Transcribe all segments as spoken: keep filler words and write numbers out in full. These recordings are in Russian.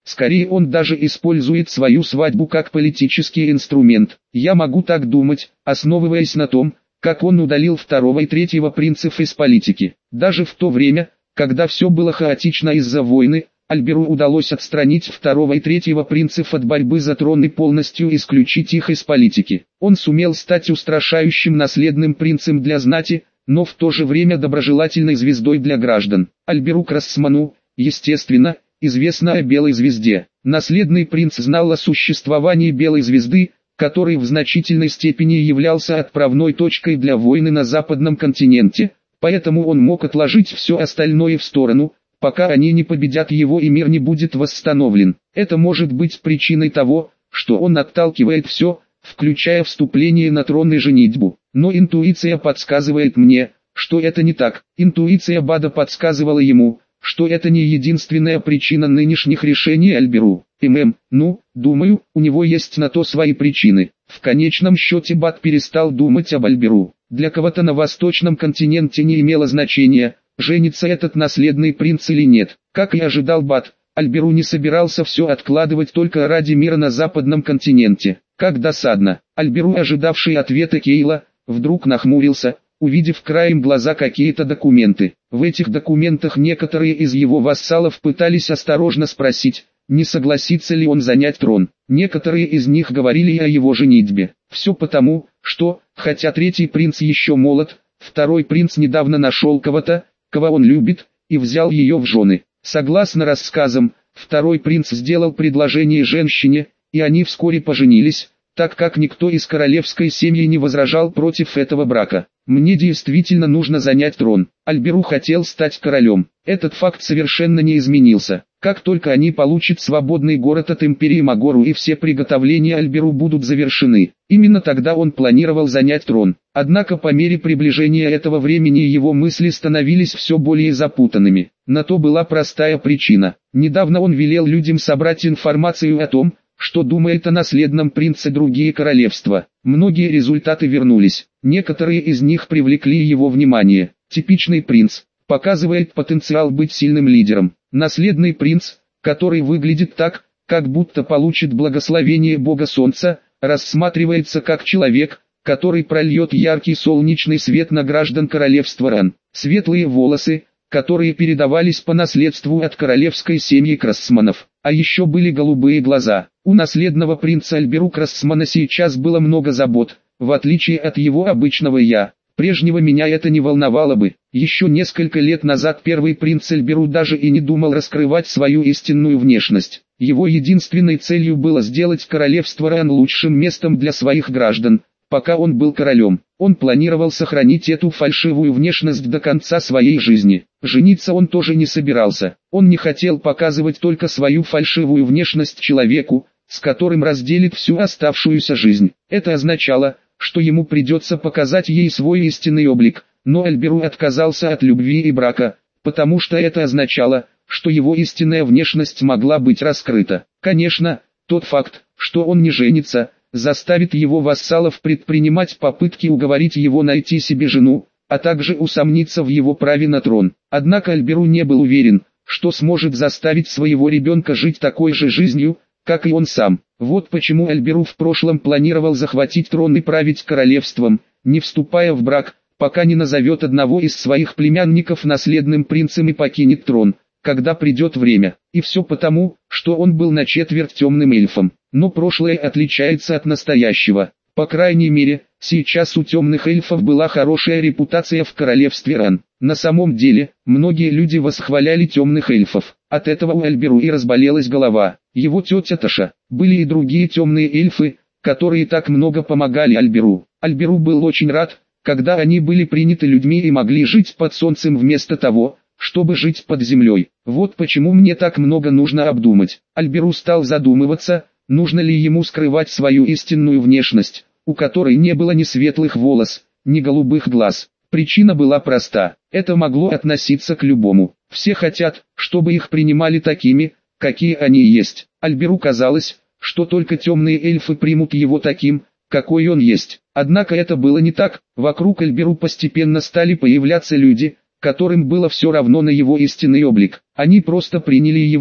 Скорее он даже использует свою свадьбу как политический инструмент. Я могу так думать, основываясь на том, как он удалил второго и третьего принцев из политики. Даже в то время, когда все было хаотично из-за войны, Альберу удалось отстранить второго и третьего принцев от борьбы за трон и полностью исключить их из политики. Он сумел стать устрашающим наследным принцем для знати, но в то же время доброжелательной звездой для граждан. Альберу Красману, естественно, известно о Белой звезде. Наследный принц знал о существовании Белой звезды, который в значительной степени являлся отправной точкой для войны на западном континенте, поэтому он мог отложить все остальное в сторону, пока они не победят его и мир не будет восстановлен. Это может быть причиной того, что он отталкивает все, включая вступление на трон и женитьбу. Но интуиция подсказывает мне, что это не так. Интуиция Бада подсказывала ему, что это не единственная причина нынешних решений Альберу. ММ, ну, думаю, у него есть на то свои причины. В конечном счете Бад перестал думать об Альберу. Для кого-то на восточном континенте не имело значения, женится этот наследный принц или нет. Как и ожидал Бад, Альберу не собирался все откладывать только ради мира на западном континенте. Как досадно. Альберу, ожидавший ответа Кейла, вдруг нахмурился, увидев краем глаза какие-то документы. В этих документах некоторые из его вассалов пытались осторожно спросить, не согласится ли он занять трон. Некоторые из них говорили о его женитьбе. Все потому, что, хотя третий принц еще молод, второй принц недавно нашел кого-то, кого он любит, и взял ее в жены. Согласно рассказам, второй принц сделал предложение женщине, и они вскоре поженились, так как никто из королевской семьи не возражал против этого брака. Мне действительно нужно занять трон. Альберу хотел стать королем. Этот факт совершенно не изменился. Как только они получат свободный город от империи Магору и все приготовления Альберу будут завершены, именно тогда он планировал занять трон. Однако по мере приближения этого времени его мысли становились все более запутанными. На то была простая причина. Недавно он велел людям собрать информацию о том, что думает о наследном принце другие королевства. Многие результаты вернулись. Некоторые из них привлекли его внимание. Типичный принц. Показывает потенциал быть сильным лидером. Наследный принц, который выглядит так, как будто получит благословение бога солнца, рассматривается как человек, который прольет яркий солнечный свет на граждан королевства Ран. Светлые волосы, которые передавались по наследству от королевской семьи Красманов. А еще были голубые глаза. У наследного принца Альберу Красмана сейчас было много забот, в отличие от его обычного «я». Прежнего меня это не волновало бы. Еще несколько лет назад первый принц Альберу даже и не думал раскрывать свою истинную внешность. Его единственной целью было сделать королевство Ран лучшим местом для своих граждан. Пока он был королем, он планировал сохранить эту фальшивую внешность до конца своей жизни. Жениться он тоже не собирался. Он не хотел показывать только свою фальшивую внешность человеку, с которым разделит всю оставшуюся жизнь. Это означало, что ему придется показать ей свой истинный облик, но Альберу отказался от любви и брака, потому что это означало, что его истинная внешность могла быть раскрыта. Конечно, тот факт, что он не женится, заставит его вассалов предпринимать попытки уговорить его найти себе жену, а также усомниться в его праве на трон. Однако Альберу не был уверен, что сможет заставить своего ребенка жить такой же жизнью, как и он сам. Вот почему Альберу в прошлом планировал захватить трон и править королевством, не вступая в брак, пока не назовет одного из своих племянников наследным принцем и покинет трон, когда придет время. И все потому, что он был на четверть темным эльфом. Но прошлое отличается от настоящего. По крайней мере, сейчас у темных эльфов была хорошая репутация в королевстве Ран. На самом деле, многие люди восхваляли темных эльфов. От этого у Альберу и разболелась голова. Его тетя Таша. Были и другие темные эльфы, которые так много помогали Альберу. Альберу был очень рад, когда они были приняты людьми и могли жить под солнцем вместо того, чтобы жить под землей. Вот почему мне так много нужно обдумать. Альберу стал задумываться, нужно ли ему скрывать свою истинную внешность, у которой не было ни светлых волос, ни голубых глаз. Причина была проста. Это могло относиться к любому. Все хотят, чтобы их принимали такими, какие они есть. Альберу казалось, что только темные эльфы примут его таким, какой он есть. Однако это было не так. Вокруг Альберу постепенно стали появляться люди, которым было все равно на его истинный облик. Они просто приняли его,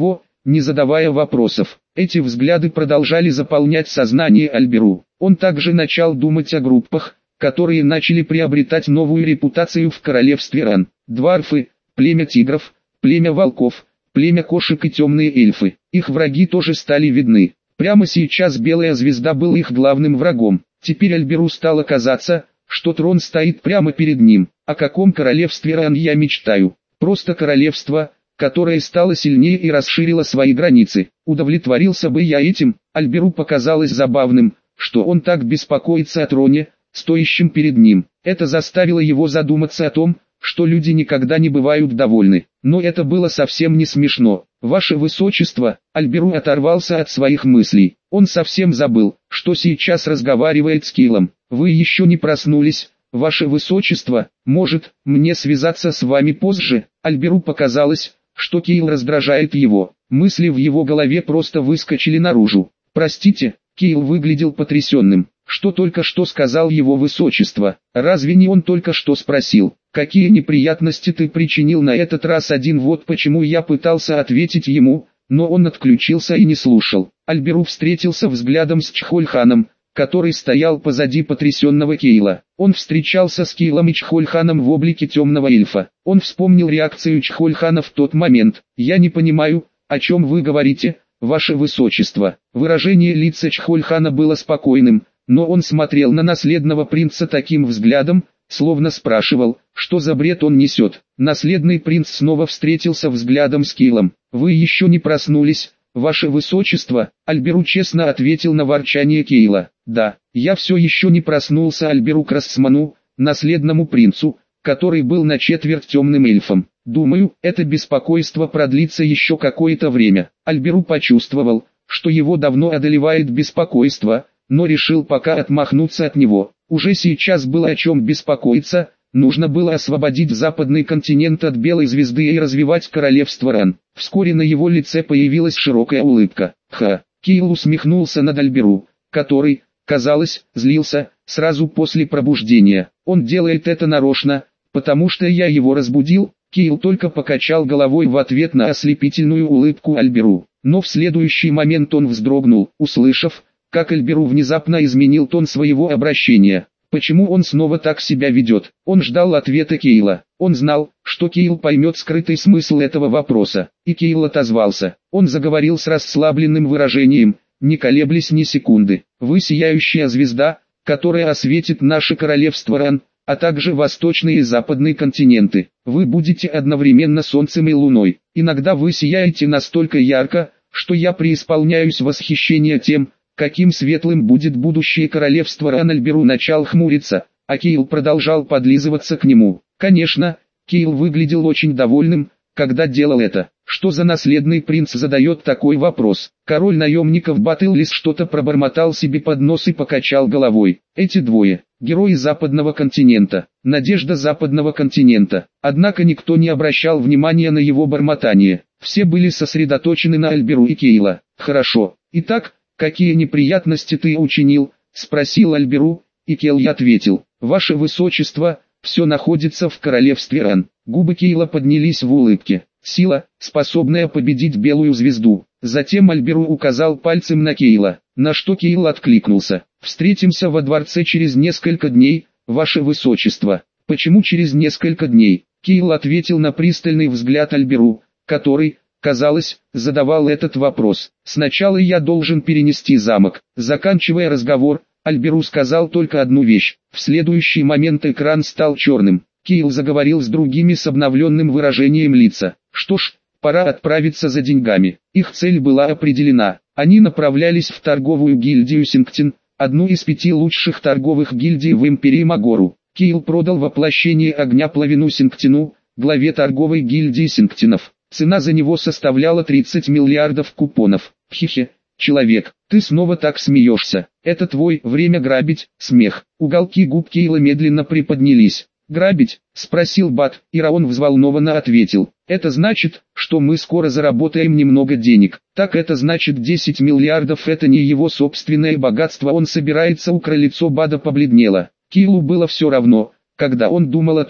не задавая вопросов. Эти взгляды продолжали заполнять сознание Альберу. Он также начал думать о группах, которые начали приобретать новую репутацию в королевстве Ран. Дварфы, племя тигров, племя волков, племя кошек и темные эльфы. Их враги тоже стали видны. Прямо сейчас Белая Звезда был их главным врагом. Теперь Альберу стало казаться, что трон стоит прямо перед ним. О каком королевстве Ран я мечтаю? Просто королевство, которое стало сильнее и расширило свои границы. Удовлетворился бы я этим. Альберу показалось забавным, что он так беспокоится о троне, стоящем перед ним. Это заставило его задуматься о том, что люди никогда не бывают довольны. Но это было совсем не смешно. «Ваше Высочество», Альберу оторвался от своих мыслей. Он совсем забыл, что сейчас разговаривает с Кейлом. «Вы еще не проснулись, Ваше Высочество, может, мне связаться с вами позже?» Альберу показалось, что Кейл раздражает его. Мысли в его голове просто выскочили наружу. «Простите», Кейл выглядел потрясенным. Что только что сказал его Высочество? Разве не он только что спросил, какие неприятности ты причинил на этот раз один? Вот почему я пытался ответить ему, но он отключился и не слушал. Альберу встретился взглядом с Чхольханом, который стоял позади потрясенного Кейла. Он встречался с Кейлом и Чхольханом в облике темного эльфа. Он вспомнил реакцию Чхольхана в тот момент. «Я не понимаю, о чем вы говорите, Ваше Высочество». Выражение лица Чхольхана было спокойным, но он смотрел на наследного принца таким взглядом, словно спрашивал, что за бред он несет. Наследный принц снова встретился взглядом с Кейлом. «Вы еще не проснулись, Ваше Высочество?» Альберу честно ответил на ворчание Кейла. «Да, я все еще не проснулся». Альберу Красману, наследному принцу, который был на четверть темным эльфом. «Думаю, это беспокойство продлится еще какое-то время». Альберу почувствовал, что его давно одолевает беспокойство, но решил пока отмахнуться от него. Уже сейчас было о чем беспокоиться, нужно было освободить западный континент от Белой Звезды и развивать королевство Ран. Вскоре на его лице появилась широкая улыбка. «Ха!» Кейл усмехнулся над Альберу, который, казалось, злился, сразу после пробуждения. «Он делает это нарочно, потому что я его разбудил». Кейл только покачал головой в ответ на ослепительную улыбку Альберу. Но в следующий момент он вздрогнул, услышав, как Альберу внезапно изменил тон своего обращения. Почему он снова так себя ведет? Он ждал ответа Кейла. Он знал, что Кейл поймет скрытый смысл этого вопроса. И Кейл отозвался. Он заговорил с расслабленным выражением, не колеблясь ни секунды. «Вы сияющая звезда, которая осветит наше королевство Ран, а также восточный и западный континенты. Вы будете одновременно солнцем и луной. Иногда вы сияете настолько ярко, что я преисполняюсь восхищения тем, каким светлым будет будущее королевства Ран». Альберу начал хмуриться, а Кейл продолжал подлизываться к нему. Конечно, Кейл выглядел очень довольным, когда делал это. Что за наследный принц задает такой вопрос? Король наемников Батыллис что-то пробормотал себе под нос и покачал головой. Эти двое – герои западного континента, надежда западного континента. Однако никто не обращал внимания на его бормотание. Все были сосредоточены на Альберу и Кейла. «Хорошо. Итак, какие неприятности ты учинил?» – спросил Альберу, и Кейл ответил. «Ваше Высочество, все находится в королевстве Ран». Губы Кейла поднялись в улыбке. «Сила, способная победить Белую Звезду». Затем Альберу указал пальцем на Кейла, на что Кейл откликнулся. «Встретимся во дворце через несколько дней, Ваше Высочество». «Почему через несколько дней?» Кейл ответил на пристальный взгляд Альберу, который, казалось, задавал этот вопрос. «Сначала я должен перенести замок». Заканчивая разговор, Альберу сказал только одну вещь. В следующий момент экран стал черным. Кейл заговорил с другими с обновленным выражением лица. «Что ж, пора отправиться за деньгами». Их цель была определена. Они направлялись в торговую гильдию Синктин, одну из пяти лучших торговых гильдий в Империи Магору. Кейл продал воплощение огня Плавину Синктину, главе торговой гильдии Синктинов. Цена за него составляла тридцать миллиардов купонов. «Хе-хе, человек, ты снова так смеешься. Это твой время грабить». Смех. Уголки губ Кейла медленно приподнялись. «Грабить?» – спросил Бат, и Раон взволнованно ответил. «Это значит, что мы скоро заработаем немного денег». «Так это значит десять миллиардов, это не его собственное богатство, он собирается украсть». Лицо Бада побледнело. Кейлу было все равно, когда он думал о том,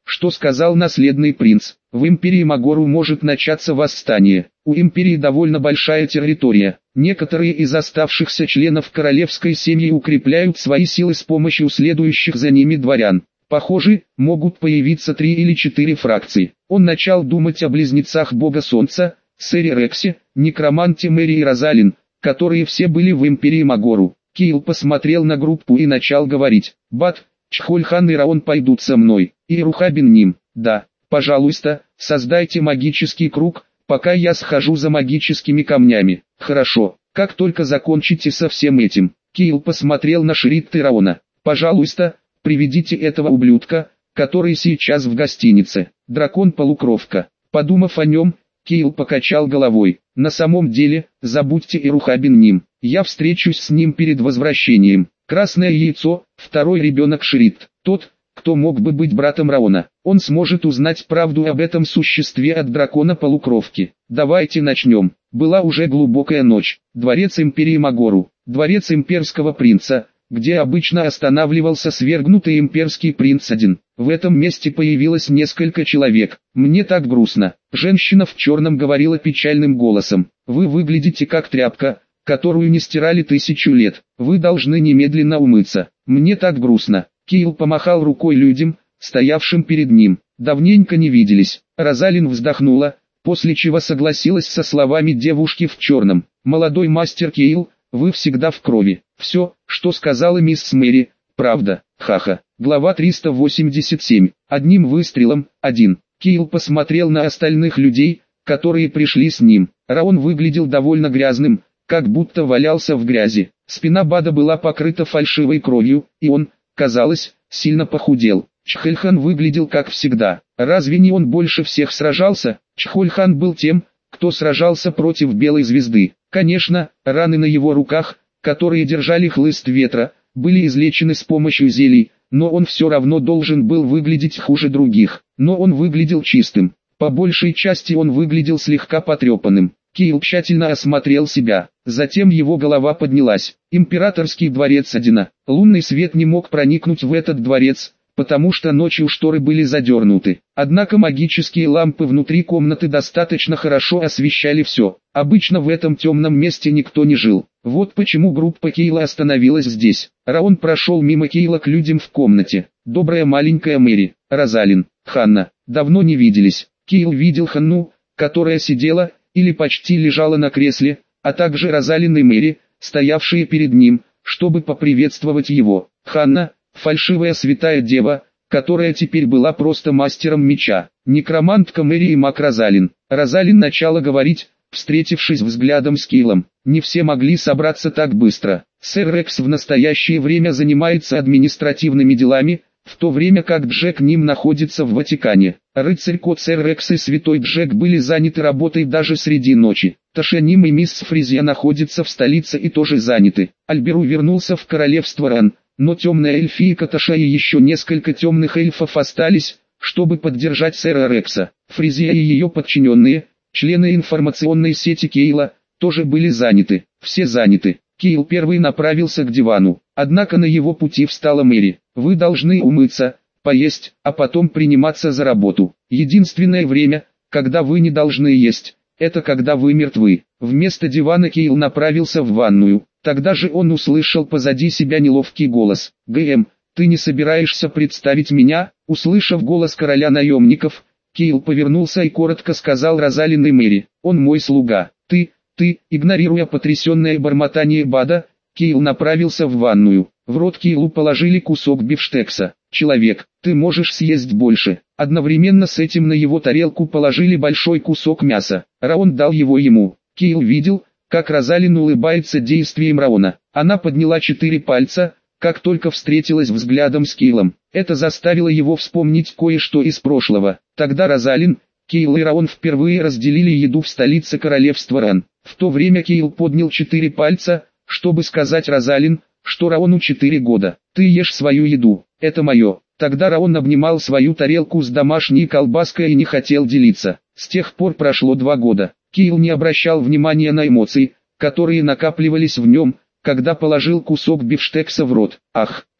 что сказал наследный принц. В империи Магору может начаться восстание. У империи довольно большая территория. Некоторые из оставшихся членов королевской семьи укрепляют свои силы с помощью следующих за ними дворян. Похоже, могут появиться три или четыре фракции. Он начал думать о близнецах бога солнца, сэре Рексе, некроманте Мэри и Розалин, которые все были в империи Магору. Киил посмотрел на группу и начал говорить: «Бат, Чхольхан и Раон пойдут со мной, и Рухабин ним. Да, пожалуйста, создайте магический круг, пока я схожу за магическими камнями». «Хорошо, как только закончите со всем этим». Киил посмотрел на Шридт и Раона. «Пожалуйста, приведите этого ублюдка, который сейчас в гостинице. Дракон-полукровка». Подумав о нем, Киил покачал головой. «На самом деле, забудьте и Рухабин ним. Я встречусь с ним перед возвращением». Красное яйцо, второй ребенок Шридт, тот, кто мог бы быть братом Раона. Он сможет узнать правду об этом существе от дракона-полукровки. Давайте начнем. Была уже глубокая ночь. Дворец империи Магору, дворец имперского принца, где обычно останавливался свергнутый имперский принц один. В этом месте появилось несколько человек. «Мне так грустно». Женщина в черном говорила печальным голосом. «Вы выглядите как тряпка, которую не стирали тысячу лет. Вы должны немедленно умыться. Мне так грустно». Киил помахал рукой людям, стоявшим перед ним. Давненько не виделись. Розалин вздохнула, после чего согласилась со словами девушки в черном. «Молодой мастер Киил, вы всегда в крови. Все, что сказала мисс Мэри, правда. Ха-ха». Глава триста восемьдесят семь. Одним выстрелом, один. Киил посмотрел на остальных людей, которые пришли с ним. Раон выглядел довольно грязным, как будто валялся в грязи. Спина Бада была покрыта фальшивой кровью, и он, казалось, сильно похудел. Чхольхан выглядел как всегда. Разве не он больше всех сражался? Чхольхан был тем, кто сражался против Белой Звезды. Конечно, раны на его руках, которые держали хлыст ветра, были излечены с помощью зелий, но он все равно должен был выглядеть хуже других. Но он выглядел чистым. По большей части он выглядел слегка потрепанным. Киил тщательно осмотрел себя. Затем его голова поднялась. Императорский дворец Одина. Лунный свет не мог проникнуть в этот дворец, потому что ночью шторы были задернуты. Однако магические лампы внутри комнаты достаточно хорошо освещали все. Обычно в этом темном месте никто не жил. Вот почему группа Киила остановилась здесь. Раон прошел мимо Киила к людям в комнате. «Добрая маленькая Мэри, Розалин, Ханна, давно не виделись». Киил видел Ханну, которая сидела, или почти лежала на кресле, а также Розалин и Мэри, стоявшие перед ним, чтобы поприветствовать его. Ханна, фальшивая святая дева, которая теперь была просто мастером меча. Некромантка Мэри и маг Розалин. Розалин начала говорить, встретившись взглядом с Киилом. Не все могли собраться так быстро. Сэр Рекс в настоящее время занимается административными делами, в то время как Джек Ним находится в Ватикане. Рыцарь-кот Сэр Рекс и святой Джек были заняты работой даже среди ночи. Таша Ним и мисс Фризия находятся в столице и тоже заняты. Альберу вернулся в королевство Ран, но темная эльфийка Таша и еще несколько темных эльфов остались, чтобы поддержать сэра Рекса. Фризия и ее подчиненные, члены информационной сети Кейла, тоже были заняты. Все заняты. Кейл первый направился к дивану, однако на его пути встала Мэри. «Вы должны умыться, поесть, а потом приниматься за работу. Единственное время, когда вы не должны есть, это когда вы мертвы». Вместо дивана Кейл направился в ванную. Тогда же он услышал позади себя неловкий голос. «ГМ, ты не собираешься представить меня?» Услышав голос короля наемников, Кейл повернулся и коротко сказал Розалин и Мэри: «Он мой слуга. Ты, ты», игнорируя потрясенное бормотание Бада, Кейл направился в ванную. В рот Кейлу положили кусок бифштекса. «Человек, ты можешь съесть больше». Одновременно с этим на его тарелку положили большой кусок мяса. Раон дал его ему. Кейл видел, как Розалин улыбается действием Раона. Она подняла четыре пальца, как только встретилась взглядом с Кейлом. Это заставило его вспомнить кое-что из прошлого. Тогда Розалин, Кейл и Раон впервые разделили еду в столице королевства Ран. В то время Кейл поднял четыре пальца, чтобы сказать Розалин, что Раону четыре года. «Ты ешь свою еду, это мое». Тогда Раон обнимал свою тарелку с домашней колбаской и не хотел делиться. С тех пор прошло два года. Кейл не обращал внимания на эмоции, которые накапливались в нем, когда положил кусок бифштекса в рот. «Ах,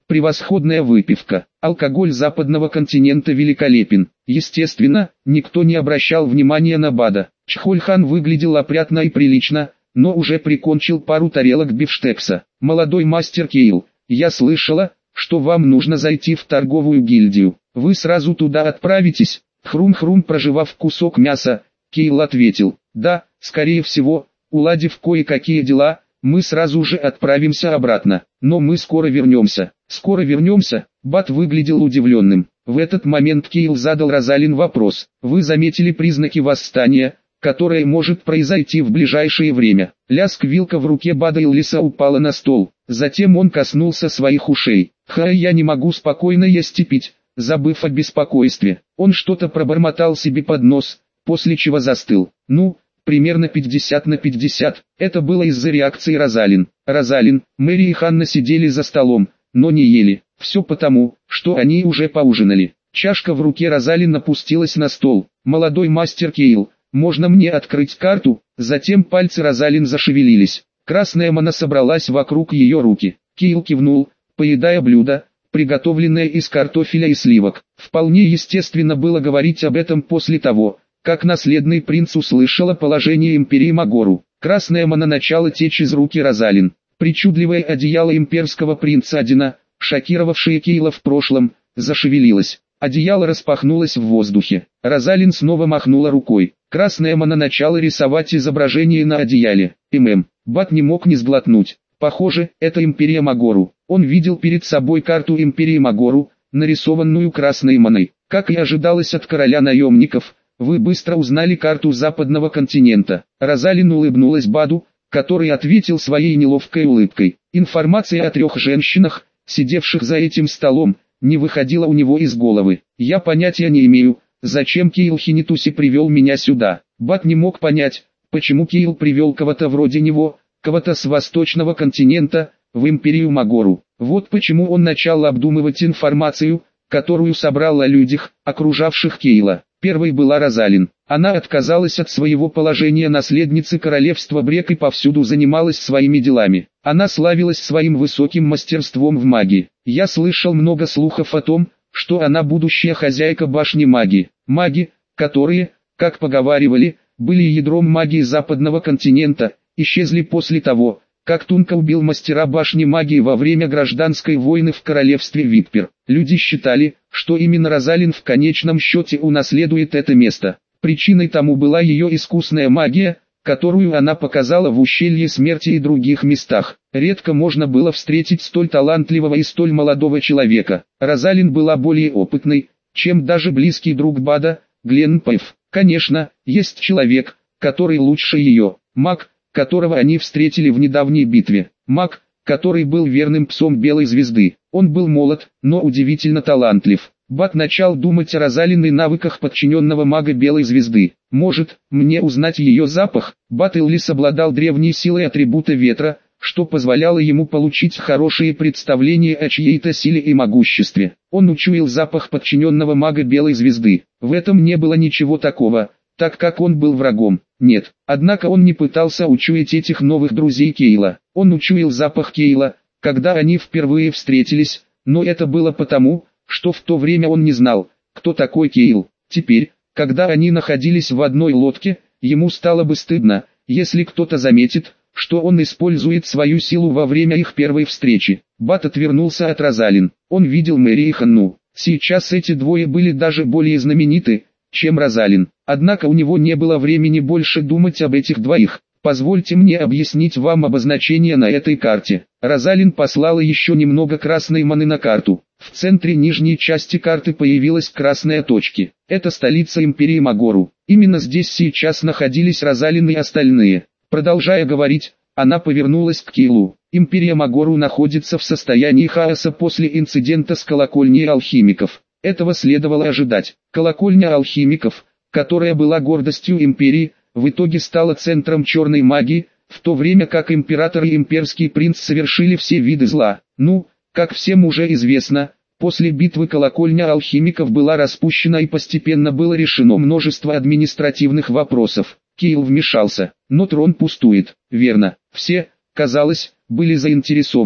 превосходная выпивка. Алкоголь западного континента великолепен. Естественно, никто не обращал внимания на Бада. Чхольхан выглядел опрятно и прилично, но уже прикончил пару тарелок бифштекса. «Молодой мастер Кейл, я слышала, что вам нужно зайти в торговую гильдию. Вы сразу туда отправитесь?» Хрум-хрум, прожевав кусок мяса, Кейл ответил: «Да, скорее всего, уладив кое-какие дела, мы сразу же отправимся обратно. Но мы скоро вернемся». «Скоро вернемся?» Бат выглядел удивленным. В этот момент Кейл задал Розалин вопрос: «Вы заметили признаки восстания, которое может произойти в ближайшее время?» Лязг вилка в руке Бада Иллиса упала на стол. Затем он коснулся своих ушей. «Ха, я не могу спокойно есть и пить», забыв о беспокойстве. Он что-то пробормотал себе под нос, после чего застыл. «Ну, примерно пятьдесят на пятьдесят. Это было из-за реакции Розалин. Розалин, Мэри и Ханна сидели за столом, но не ели. Все потому, что они уже поужинали. Чашка в руке Розалин опустилась на стол. «Молодой мастер Кейл, можно мне открыть карту?» Затем пальцы Розалин зашевелились. Красная мана собралась вокруг ее руки. Кейл кивнул, поедая блюдо, приготовленное из картофеля и сливок. Вполне естественно было говорить об этом после того, как наследный принц услышал о положении империи Магору. Красная мана начала течь из руки Розалин. Причудливое одеяло имперского принца Адина, шокировавшее Кейла в прошлом, зашевелилось. Одеяло распахнулось в воздухе. Розалин снова махнула рукой. Красная мана начала рисовать изображение на одеяле. ММ. Бат не мог не сглотнуть. Похоже, это империя Магору. Он видел перед собой карту империи Магору, нарисованную красной маной. Как и ожидалось от короля наемников, вы быстро узнали карту западного континента. Розалин улыбнулась Баду, который ответил своей неловкой улыбкой. Информация о трех женщинах, сидевших за этим столом, не выходила у него из головы. «Я понятия не имею, зачем Кейл Хинитуси привел меня сюда». Бат не мог понять, почему Кейл привел кого-то вроде него, кого-то с восточного континента, в империю Магору. Вот почему он начал обдумывать информацию, которую собрал о людях, окружавших Кейла. Первой была Розалин. Она отказалась от своего положения наследницы королевства Брек и повсюду занималась своими делами. Она славилась своим высоким мастерством в магии. Я слышал много слухов о том, что она будущая хозяйка башни магии. Маги, которые, как поговаривали, были ядром магии западного континента, исчезли после того, как Тунка убил мастера башни магии во время гражданской войны в королевстве Виппер. Люди считали, что именно Розалин в конечном счете унаследует это место. Причиной тому была ее искусная магия, которую она показала в ущелье смерти и других местах. Редко можно было встретить столь талантливого и столь молодого человека. Розалин была более опытной, чем даже близкий друг Бада, Глен Пайв. Конечно, есть человек, который лучше ее, маг, которого они встретили в недавней битве. Маг, который был верным псом Белой Звезды. Он был молод, но удивительно талантлив. Бат начал думать о Розалин и навыках подчиненного мага Белой Звезды. Может, мне узнать ее запах? Бат Иллис обладал древней силой атрибута ветра, что позволяло ему получить хорошее представление о чьей-то силе и могуществе. Он учуял запах подчиненного мага Белой Звезды. В этом не было ничего такого, так как он был врагом. Нет, однако он не пытался учуять этих новых друзей Кейла. Он учуял запах Кейла, когда они впервые встретились, но это было потому, что в то время он не знал, кто такой Кейл. Теперь, когда они находились в одной лодке, ему стало бы стыдно, если кто-то заметит, что он использует свою силу во время их первой встречи. Бат отвернулся от Розалин. Он видел Мэри и Ханну. Сейчас эти двое были даже более знамениты, чем Розалин. Однако у него не было времени больше думать об этих двоих. Позвольте мне объяснить вам обозначение на этой карте. Розалин послала еще немного красной маны на карту. В центре нижней части карты появилась красная точка. Это столица империи Магору. Именно здесь сейчас находились Розалин и остальные. Продолжая говорить, она повернулась к Кейлу. Империя Магору находится в состоянии хаоса после инцидента с колокольней алхимиков. Этого следовало ожидать. Колокольня алхимиков, которая была гордостью империи, в итоге стала центром черной магии, в то время как император и имперский принц совершили все виды зла. Ну, как всем уже известно, после битвы колокольня алхимиков была распущена и постепенно было решено множество административных вопросов. Кейл вмешался, но трон пустует. Верно, все, казалось, были заинтересованы,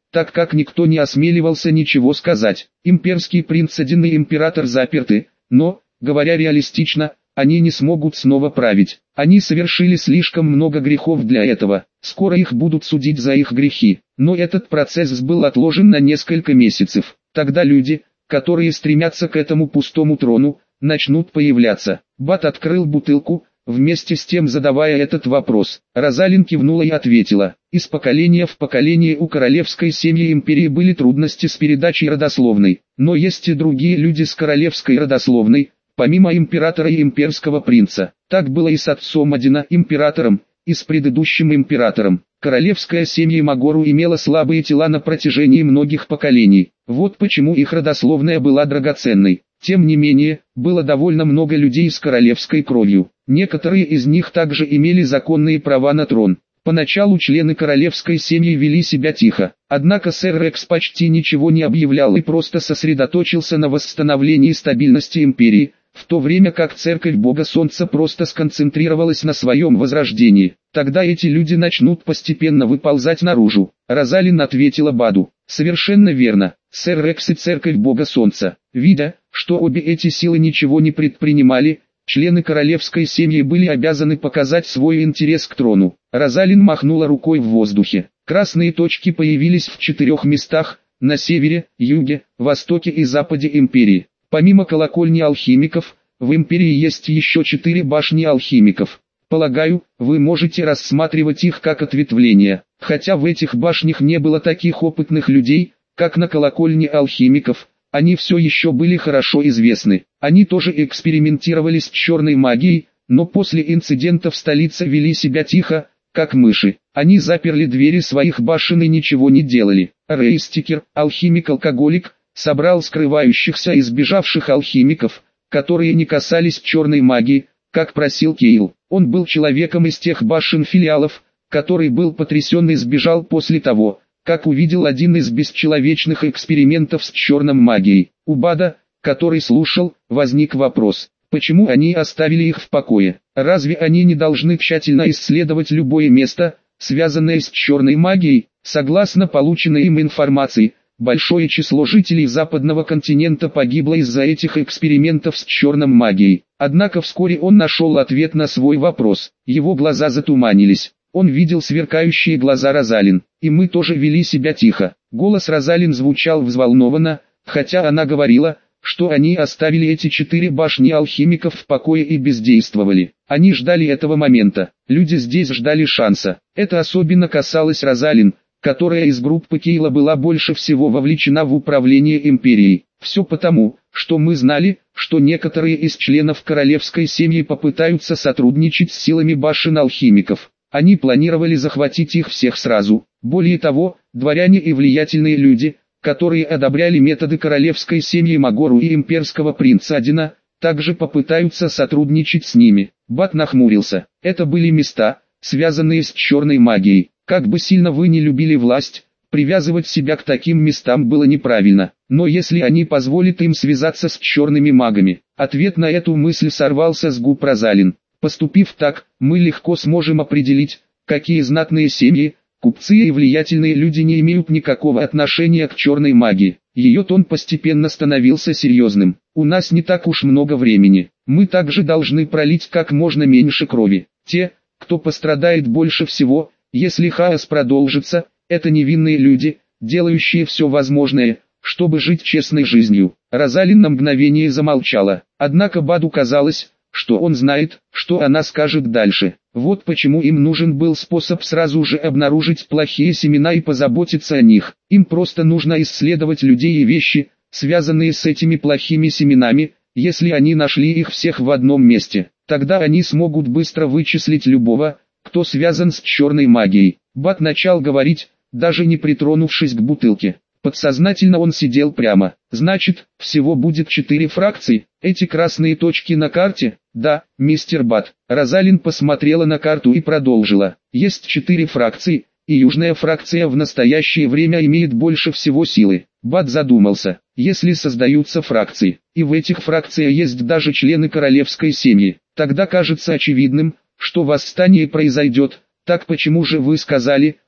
так как никто не осмеливался ничего сказать. Имперский принц один и император заперты, но, говоря реалистично, они не смогут снова править. Они совершили слишком много грехов для этого. Скоро их будут судить за их грехи. Но этот процесс был отложен на несколько месяцев. Тогда люди, которые стремятся к этому пустому трону, начнут появляться. Бат открыл бутылку, вместе с тем задавая этот вопрос. Розалин кивнула и ответила. Из поколения в поколение у королевской семьи империи были трудности с передачей родословной. Но есть и другие люди с королевской родословной, помимо императора и имперского принца. Так было и с отцом Одина, императором, и с предыдущим императором. Королевская семья Магору имела слабые тела на протяжении многих поколений. Вот почему их родословная была драгоценной. Тем не менее, было довольно много людей с королевской кровью. Некоторые из них также имели законные права на трон. Поначалу члены королевской семьи вели себя тихо. Однако сэр Рекс почти ничего не объявлял и просто сосредоточился на восстановлении стабильности империи, в то время как церковь Бога Солнца просто сконцентрировалась на своем возрождении. Тогда эти люди начнут постепенно выползать наружу. Розалин ответила Баду. Совершенно верно, сэр Рекс и церковь Бога Солнца. Видя, что обе эти силы ничего не предпринимали, члены королевской семьи были обязаны показать свой интерес к трону. Розалин махнула рукой в воздухе. Красные точки появились в четырех местах, на севере, юге, востоке и западе империи. Помимо колокольни алхимиков, в империи есть еще четыре башни алхимиков. Полагаю, вы можете рассматривать их как ответвления, хотя в этих башнях не было таких опытных людей, как на колокольне алхимиков, они все еще были хорошо известны. Они тоже экспериментировали с черной магией, но после инцидента в столице вели себя тихо, как мыши. Они заперли двери своих башен и ничего не делали. Рейстикер, алхимик-алкоголик, собрал скрывающихся и сбежавших алхимиков, которые не касались черной магии, как просил Кейл. Он был человеком из тех башен-филиалов, который был потрясен и сбежал после того, как увидел один из бесчеловечных экспериментов с черной магией. У Бада, который слушал, возник вопрос, почему они оставили их в покое? Разве они не должны тщательно исследовать любое место, связанное с черной магией? Согласно полученной им информации, большое число жителей западного континента погибло из-за этих экспериментов с черной магией. Однако вскоре он нашел ответ на свой вопрос. Его глаза затуманились. Он видел сверкающие глаза Розалин. И мы тоже вели себя тихо. Голос Розалин звучал взволнованно, хотя она говорила, что они оставили эти четыре башни алхимиков в покое и бездействовали. Они ждали этого момента. Люди здесь ждали шанса. Это особенно касалось Розалин, которая из группы Кейла была больше всего вовлечена в управление империей. Все потому, что мы знали, что некоторые из членов королевской семьи попытаются сотрудничать с силами башен алхимиков. Они планировали захватить их всех сразу. Более того, дворяне и влиятельные люди, которые одобряли методы королевской семьи Магору и имперского принца Одина, также попытаются сотрудничать с ними. Бат нахмурился. Это были места, связанные с черной магией. Как бы сильно вы не любили власть, привязывать себя к таким местам было неправильно. Но если они позволят им связаться с черными магами, ответ на эту мысль сорвался с губ Розалин. Поступив так, мы легко сможем определить, какие знатные семьи, купцы и влиятельные люди не имеют никакого отношения к черной магии. Ее тон постепенно становился серьезным. У нас не так уж много времени. Мы также должны пролить как можно меньше крови. Те, кто пострадает больше всего, если хаос продолжится, это невинные люди, делающие все возможное, чтобы жить честной жизнью. Розалин на мгновение замолчала. Однако Баду казалось, что он знает, что она скажет дальше. Вот почему им нужен был способ сразу же обнаружить плохие семена и позаботиться о них. Им просто нужно исследовать людей и вещи, связанные с этими плохими семенами. Если они нашли их всех в одном месте, тогда они смогут быстро вычислить любого, кто связан с черной магией. Бат начал говорить, даже не притронувшись к бутылке. Подсознательно он сидел прямо. Значит, всего будет четыре фракции. Эти красные точки на карте? Да, мистер Бат. Розалин посмотрела на карту и продолжила. Есть четыре фракции, и южная фракция в настоящее время имеет больше всего силы. Бат задумался. Если создаются фракции, и в этих фракциях есть даже члены королевской семьи, тогда кажется очевидным, что восстание произойдет. Так почему же вы сказали,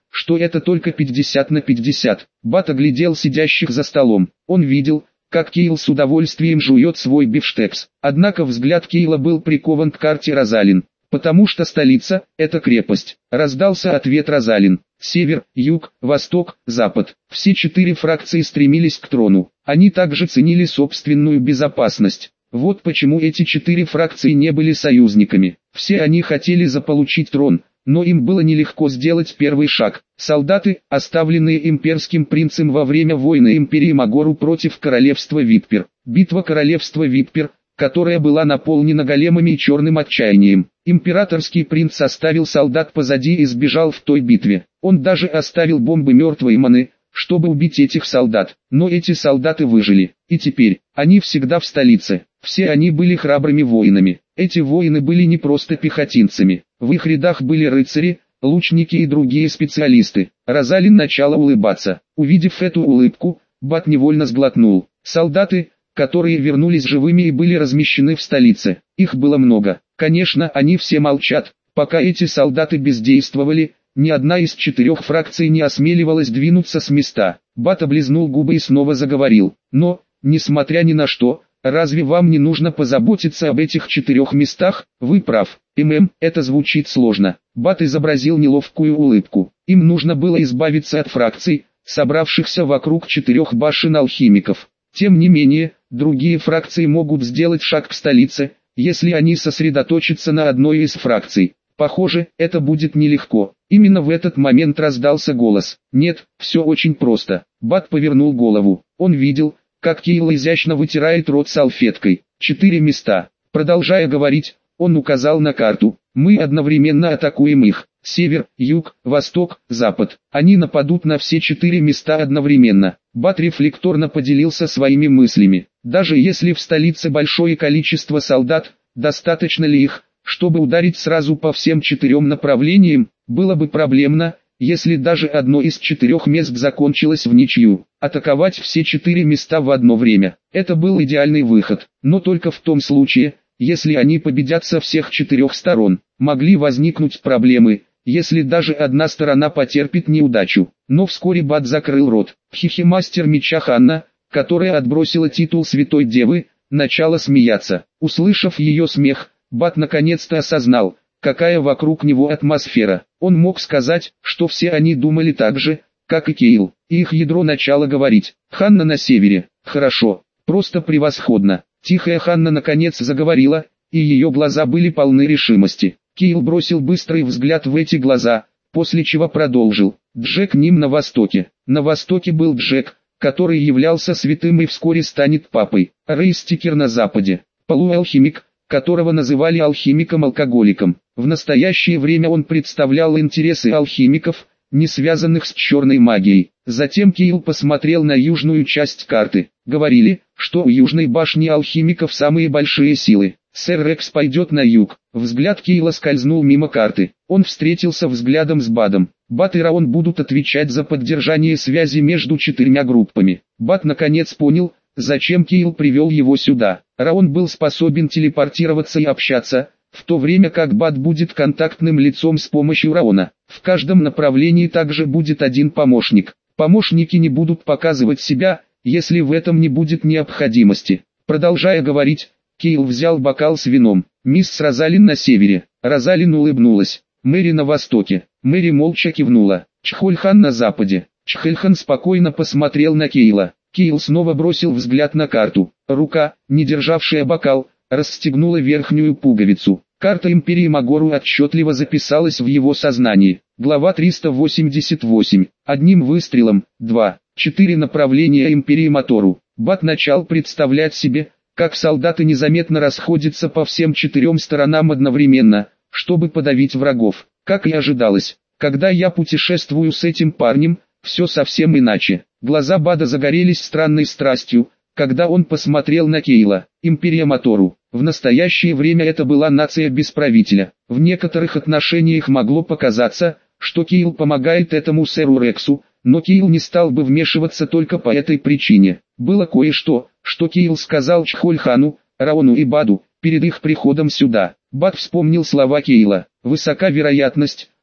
что это только пятьдесят на пятьдесят. Бат оглядел сидящих за столом. Он видел, как Кейл с удовольствием жует свой бифштекс. Однако взгляд Кейла был прикован к карте Розалин. «Потому что столица – это крепость», – раздался ответ Розалин. Север, юг, восток, запад. Все четыре фракции стремились к трону. Они также ценили собственную безопасность. Вот почему эти четыре фракции не были союзниками. Все они хотели заполучить трон, но им было нелегко сделать первый шаг. Солдаты, оставленные имперским принцем во время войны Империи Магору против королевства Витпер. Битва королевства Витпер, которая была наполнена големами и черным отчаянием. Императорский принц оставил солдат позади и сбежал в той битве. Он даже оставил бомбы мертвой маны, чтобы убить этих солдат. Но эти солдаты выжили. И теперь, они всегда в столице. Все они были храбрыми воинами. Эти воины были не просто пехотинцами. В их рядах были рыцари, лучники и другие специалисты. Розалин начала улыбаться. Увидев эту улыбку, Бат невольно сглотнул. Солдаты, которые вернулись живыми и были размещены в столице. Их было много. Конечно, они все молчат. Пока эти солдаты бездействовали, ни одна из четырех фракций не осмеливалась двинуться с места. Бат облизнул губы и снова заговорил. Но, несмотря ни на что, разве вам не нужно позаботиться об этих четырех местах? Вы прав. ММ, это звучит сложно. Бат изобразил неловкую улыбку. Им нужно было избавиться от фракций, собравшихся вокруг четырех башен алхимиков. Тем не менее, другие фракции могут сделать шаг к столице, если они сосредоточатся на одной из фракций. Похоже, это будет нелегко. Именно в этот момент раздался голос. Нет, все очень просто. Бат повернул голову. Он видел, как Кейл изящно вытирает рот салфеткой. Четыре места. Продолжая говорить, он указал на карту. Мы одновременно атакуем их. Север, юг, восток, запад. Они нападут на все четыре места одновременно. Бат рефлекторно поделился своими мыслями. Даже если в столице большое количество солдат, достаточно ли их, чтобы ударить сразу по всем четырем направлениям? Было бы проблемно, если даже одно из четырех мест закончилось в ничью. Атаковать все четыре места в одно время. Это был идеальный выход, но только в том случае, если они победят со всех четырех сторон. Могли возникнуть проблемы, если даже одна сторона потерпит неудачу. Но вскоре Бат закрыл рот. Пхихимастер меча Ханна, которая отбросила титул Святой Девы, начала смеяться. Услышав ее смех, Бат наконец-то осознал, какая вокруг него атмосфера. Он мог сказать, что все они думали так же, как и Кейл. И их ядро начало говорить. Ханна на севере. Хорошо, просто превосходно. Тихая Ханна наконец заговорила, и ее глаза были полны решимости. Кейл бросил быстрый взгляд в эти глаза, после чего продолжил. Джек Ним на востоке. На востоке был Джек, который являлся святым и вскоре станет папой. Рейстикер на западе. Полуалхимик, которого называли алхимиком-алкоголиком. В настоящее время он представлял интересы алхимиков, не связанных с черной магией. Затем Кейл посмотрел на южную часть карты. Говорили, что у южной башни алхимиков самые большие силы. Сэр Рекс пойдет на юг. Взгляд Кейла скользнул мимо карты. Он встретился взглядом с Бадом. Бат и Раон будут отвечать за поддержание связи между четырьмя группами. Бат наконец понял, зачем Кейл привел его сюда. Раон был способен телепортироваться и общаться, в то время как Бат будет контактным лицом с помощью Раона. В каждом направлении также будет один помощник. Помощники не будут показывать себя, если в этом не будет необходимости. Продолжая говорить, Кейл взял бокал с вином. Мисс Розалин на севере. Розалин улыбнулась. Мэри на востоке. Мэри молча кивнула. Чхольхан на западе. Чхольхан спокойно посмотрел на Кейла. Кейл снова бросил взгляд на карту. Рука, не державшая бокал, расстегнула верхнюю пуговицу. Карта Империи Магору отчетливо записалась в его сознании. Глава триста восемьдесят восемь. Одним выстрелом, два, четыре направления Империи Мотору. Бат начал представлять себе, как солдаты незаметно расходятся по всем четырем сторонам одновременно, чтобы подавить врагов. Как и ожидалось, когда я путешествую с этим парнем, все совсем иначе. Глаза Бада загорелись странной страстью, когда он посмотрел на Кейла. Империя Мотору. В настоящее время это была нация без правителя. В некоторых отношениях могло показаться, что Кейл помогает этому сэру Рексу, но Кейл не стал бы вмешиваться только по этой причине. Было кое-что, что Кейл сказал Чхольхану, Раону и Баду, перед их приходом сюда. Бад вспомнил слова Кейла. Высока вероятность,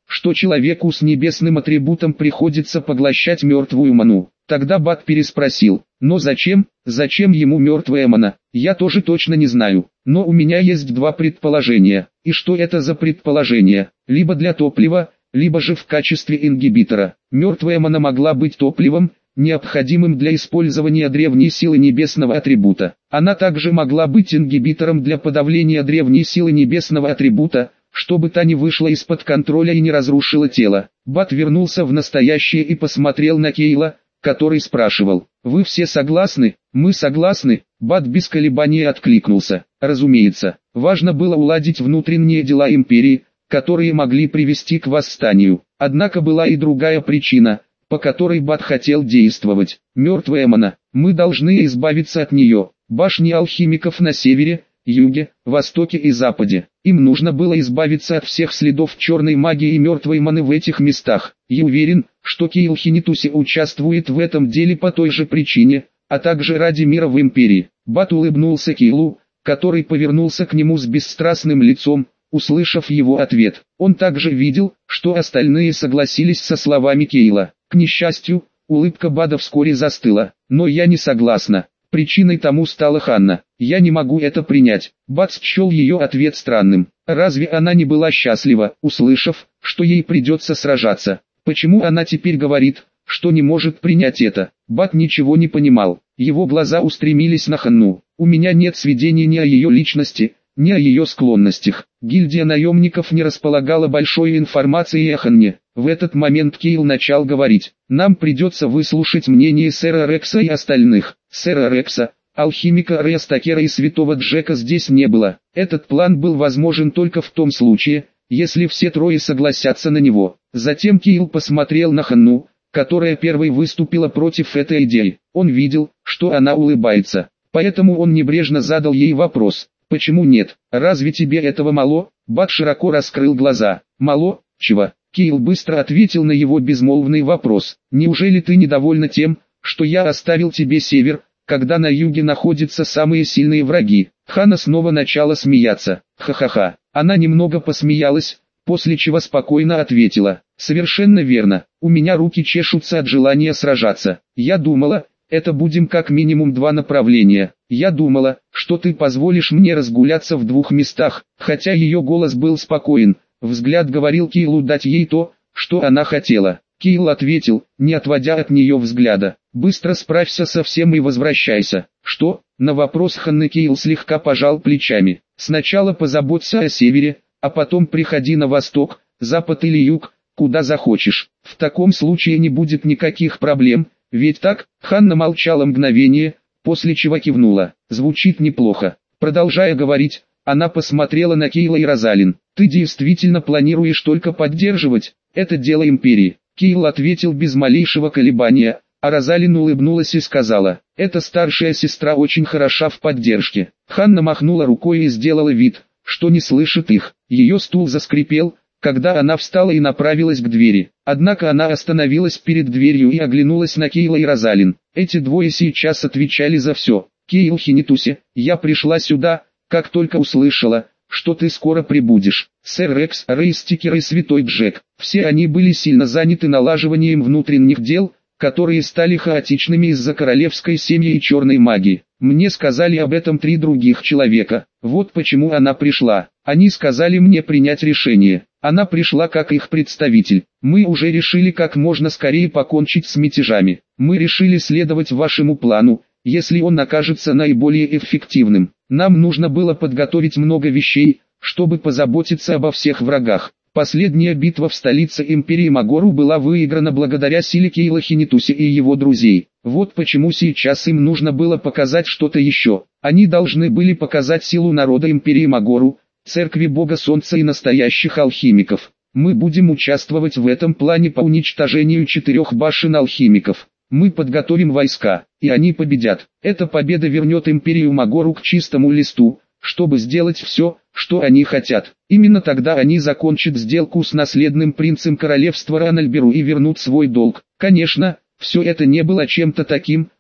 что человеку с небесным атрибутом приходится поглощать мертвую ману. Тогда Бат переспросил: но зачем, зачем ему мертвая мана? Я тоже точно не знаю, но у меня есть два предположения. И что это за предположение? Либо для топлива, либо же в качестве ингибитора. Мертвая мана могла быть топливом, необходимым для использования древней силы небесного атрибута. Она также могла быть ингибитором для подавления древней силы небесного атрибута, чтобы та не вышла из-под контроля и не разрушила тело. Бат вернулся в настоящее и посмотрел на Кейла, который спрашивал: «Вы все согласны?» «Мы согласны», Бат без колебаний откликнулся. Разумеется, важно было уладить внутренние дела империи, которые могли привести к восстанию. Однако была и другая причина, по которой Бат хотел действовать. Мертвая мана. Мы должны избавиться от нее. Башни алхимиков на севере, юге, востоке и западе. Им нужно было избавиться от всех следов черной магии и мертвой маны в этих местах. Я уверен, что Кейл Хинитуси участвует в этом деле по той же причине, а также ради мира в империи. Бат улыбнулся Кейлу, который повернулся к нему с бесстрастным лицом, услышав его ответ. Он также видел, что остальные согласились со словами Кейла. К несчастью, улыбка Бада вскоре застыла. «Но я не согласна. Причиной тому стала Ханна. Я не могу это принять». Бат счел ее ответ странным. Разве она не была счастлива, услышав, что ей придется сражаться? Почему она теперь говорит, что не может принять это? Бат ничего не понимал. Его глаза устремились на Ханну. «У меня нет сведений ни о ее личности, ни о ее склонностях». Гильдия наемников не располагала большой информацией о Ханне. В этот момент Кейл начал говорить: «Нам придется выслушать мнение сэра Рекса и остальных». Сэра Рекса, алхимика Рестакера и святого Джека здесь не было. Этот план был возможен только в том случае, если все трое согласятся на него. Затем Кейл посмотрел на Ханну, которая первой выступила против этой идеи. Он видел, что она улыбается. Поэтому он небрежно задал ей вопрос: «Почему нет? Разве тебе этого мало?» Бат широко раскрыл глаза. «Мало? Чего?» Кейл быстро ответил на его безмолвный вопрос. «Неужели ты недовольна тем, что я оставил тебе север, когда на юге находятся самые сильные враги?» Ханна снова начала смеяться. «Ха-ха-ха». Она немного посмеялась, после чего спокойно ответила: «Совершенно верно. У меня руки чешутся от желания сражаться. Я думала, это будем как минимум два направления. Я думала, что ты позволишь мне разгуляться в двух местах». Хотя ее голос был спокоен, взгляд говорил Кейлу дать ей то, что она хотела. Кейл ответил, не отводя от нее взгляда: «Быстро справься со всем и возвращайся». «Что?» На вопрос Ханны Кейл слегка пожал плечами. «Сначала позаботься о севере, а потом приходи на восток, запад или юг, куда захочешь. В таком случае не будет никаких проблем, ведь так?» Ханна молчала мгновение, после чего кивнула. «Звучит неплохо». Продолжая говорить, она посмотрела на Кейла и Розалин. «Ты действительно планируешь только поддерживать? Это дело империи». Кейл ответил без малейшего колебания, а Розалин улыбнулась и сказала: «Эта старшая сестра очень хороша в поддержке». Ханна махнула рукой и сделала вид, что не слышит их. Ее стул заскрипел, когда она встала и направилась к двери. Однако она остановилась перед дверью и оглянулась на Кейла и Розалин. Эти двое сейчас отвечали за все. «Кейл Хинитуси, я пришла сюда, как только услышала, что ты скоро прибудешь». Сэр Рекс, Рейстикер и Святой Джек, все они были сильно заняты налаживанием внутренних дел, которые стали хаотичными из-за королевской семьи и черной магии. Мне сказали об этом три других человека. Вот почему она пришла. Они сказали мне принять решение. Она пришла как их представитель. Мы уже решили как можно скорее покончить с мятежами. Мы решили следовать вашему плану, если он окажется наиболее эффективным. Нам нужно было подготовить много вещей, чтобы позаботиться обо всех врагах. Последняя битва в столице империи Магору была выиграна благодаря силе Кейла Хинитуси и его друзей. Вот почему сейчас им нужно было показать что-то еще. Они должны были показать силу народа империи Магору, церкви бога солнца и настоящих алхимиков. Мы будем участвовать в этом плане по уничтожению четырех башен алхимиков. Мы подготовим войска, и они победят. Эта победа вернет империю Магору к чистому листу, чтобы сделать все, что они хотят. Именно тогда они закончат сделку с наследным принцем королевства Ранальберу и вернут свой долг. Конечно, все это не было чем-то таким,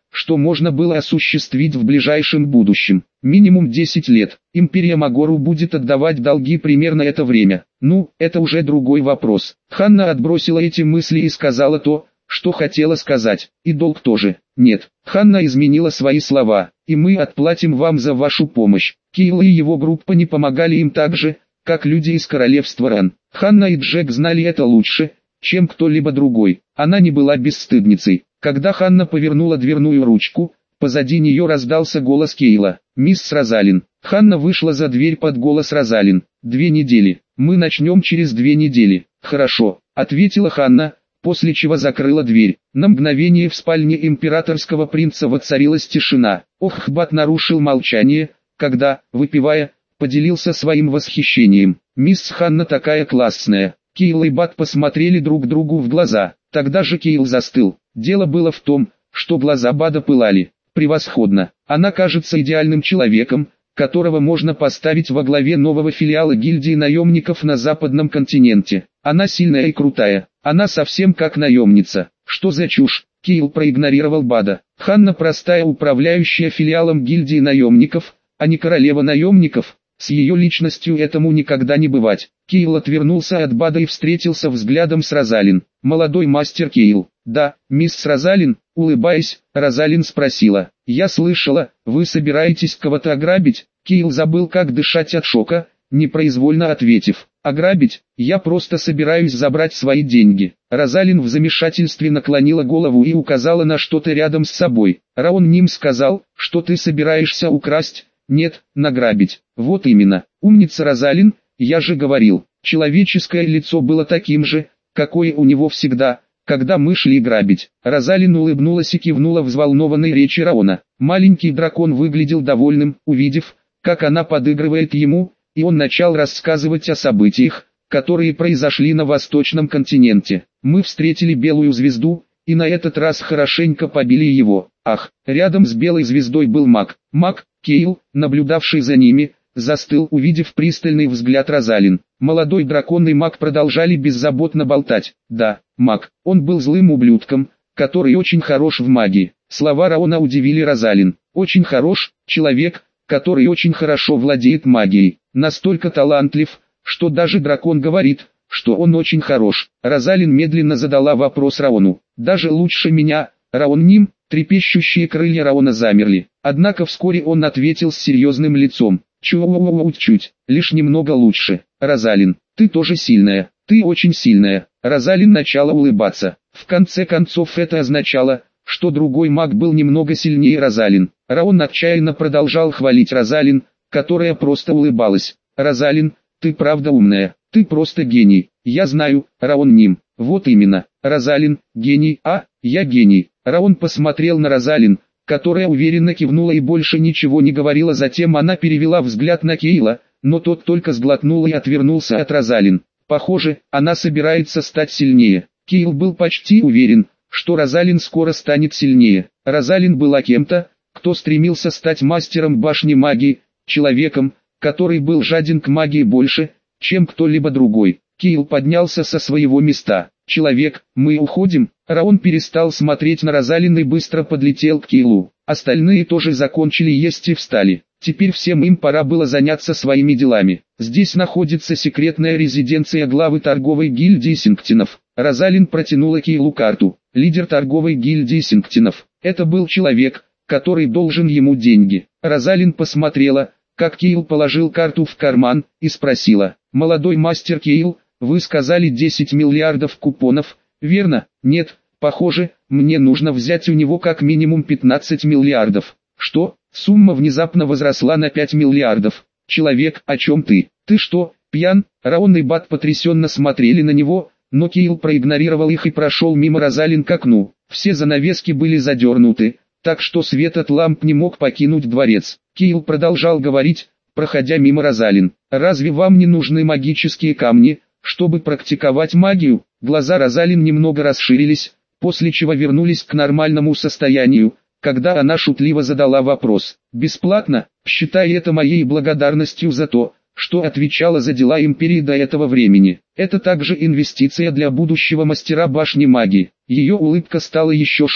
что можно было осуществить в ближайшем будущем. Минимум десять лет. Империя Магору будет отдавать долги примерно это время. Ну, это уже другой вопрос. Ханна отбросила эти мысли и сказала то, что хотела сказать. И долг тоже. Нет. Ханна изменила свои слова. И мы отплатим вам за вашу помощь. Кейл и его группа не помогали им так же, как люди из королевства Ран. Ханна и Джек знали это лучше, чем кто-либо другой. Она не была бесстыдницей. Когда Ханна повернула дверную ручку, позади нее раздался голос Кейла. «Мисс Розалин». Ханна вышла за дверь под голос Розалин. «Две недели. Мы начнем через две недели». «Хорошо», — ответила Ханна, после чего закрыла дверь. На мгновение в спальне императорского принца воцарилась тишина. Оххбат нарушил молчание, когда, выпивая, поделился своим восхищением. «Мисс Ханна такая классная». Кейл и Бат посмотрели друг другу в глаза. Тогда же Кейл застыл. Дело было в том, что глаза Бада пылали. Превосходно. Она кажется идеальным человеком, которого можно поставить во главе нового филиала гильдии наемников на западном континенте. Она сильная и крутая. Она совсем как наемница. Что за чушь? Кейл проигнорировал Бада. Ханна простая управляющая филиалом гильдии наемников, а не королева наемников. С ее личностью этому никогда не бывать. Кейл отвернулся от Бада и встретился взглядом с Розалин. «Молодой мастер Кейл». «Да, мисс Розалин», улыбаясь, Розалин спросила. «Я слышала, вы собираетесь кого-то ограбить?» Кейл забыл, как дышать от шока, непроизвольно ответив. «Ограбить? Я просто собираюсь забрать свои деньги». Розалин в замешательстве наклонила голову и указала на что-то рядом с собой. «Раон Ним сказал, что ты собираешься украсть». «Нет, награбить». «Вот именно. Умница Розалин, я же говорил». Человеческое лицо было таким же, какое у него всегда, когда мы шли грабить. Розалин улыбнулась и кивнула взволнованной речи Раона. Маленький дракон выглядел довольным, увидев, как она подыгрывает ему, и он начал рассказывать о событиях, которые произошли на восточном континенте. Мы встретили белую звезду, и на этот раз хорошенько побили его. Ах, рядом с белой звездой был маг. Маг, Кейл, наблюдавший за ними, застыл, увидев пристальный взгляд Розалин. Молодой дракон и маг продолжали беззаботно болтать. Да, маг, он был злым ублюдком, который очень хорош в магии. Слова Раона удивили Розалин. Очень хорош, человек, который очень хорошо владеет магией. Настолько талантлив, что даже дракон говорит, что он очень хорош. Розалин медленно задала вопрос Раону. Даже лучше меня, Раон Ним. Трепещущие крылья Раона замерли. Однако вскоре он ответил с серьезным лицом. Чуть-чуть, лишь немного лучше. Розалин, ты тоже сильная, ты очень сильная. Розалин начала улыбаться. В конце концов это означало, что другой маг был немного сильнее Розалин. Раон отчаянно продолжал хвалить Розалин, которая просто улыбалась. Розалин, ты правда умная, ты просто гений. Я знаю, Раон Ним. Вот именно, Розалин, гений, а, я гений. Раон посмотрел на Розалин, которая уверенно кивнула и больше ничего не говорила. Затем она перевела взгляд на Кейла, но тот только сглотнул и отвернулся от Розалин. Похоже, она собирается стать сильнее. Кейл был почти уверен, что Розалин скоро станет сильнее. Розалин была кем-то, кто стремился стать мастером башни магии, человеком, который был жаден к магии больше, чем кто-либо другой. Кейл поднялся со своего места. «Человек, мы уходим?» Раон перестал смотреть на Розалин и быстро подлетел к Кейлу. Остальные тоже закончили есть и встали. Теперь всем им пора было заняться своими делами. Здесь находится секретная резиденция главы торговой гильдии Синктинов. Розалин протянула Кейлу карту. Лидер торговой гильдии Синктинов. Это был человек, который должен ему деньги. Розалин посмотрела, как Кейл положил карту в карман, и спросила. «Молодой мастер Кейл, вы сказали десять миллиардов купонов, верно?» «Нет, похоже, мне нужно взять у него как минимум пятнадцать миллиардов». «Что?» Сумма внезапно возросла на пять миллиардов. «Человек, о чем ты? Ты что, пьян?» Раон и Бат потрясенно смотрели на него, но Кейл проигнорировал их и прошел мимо Розалин к окну. Все занавески были задернуты, так что свет от ламп не мог покинуть дворец. Кейл продолжал говорить, проходя мимо Розалин. «Разве вам не нужны магические камни, чтобы практиковать магию?» Глаза Розалин немного расширились, после чего вернулись к нормальному состоянию, когда она шутливо задала вопрос. «Бесплатно? Считай это моей благодарностью за то, что отвечала за дела империи до этого времени. Это также инвестиция для будущего мастера башни магии». Ее улыбка стала еще шире.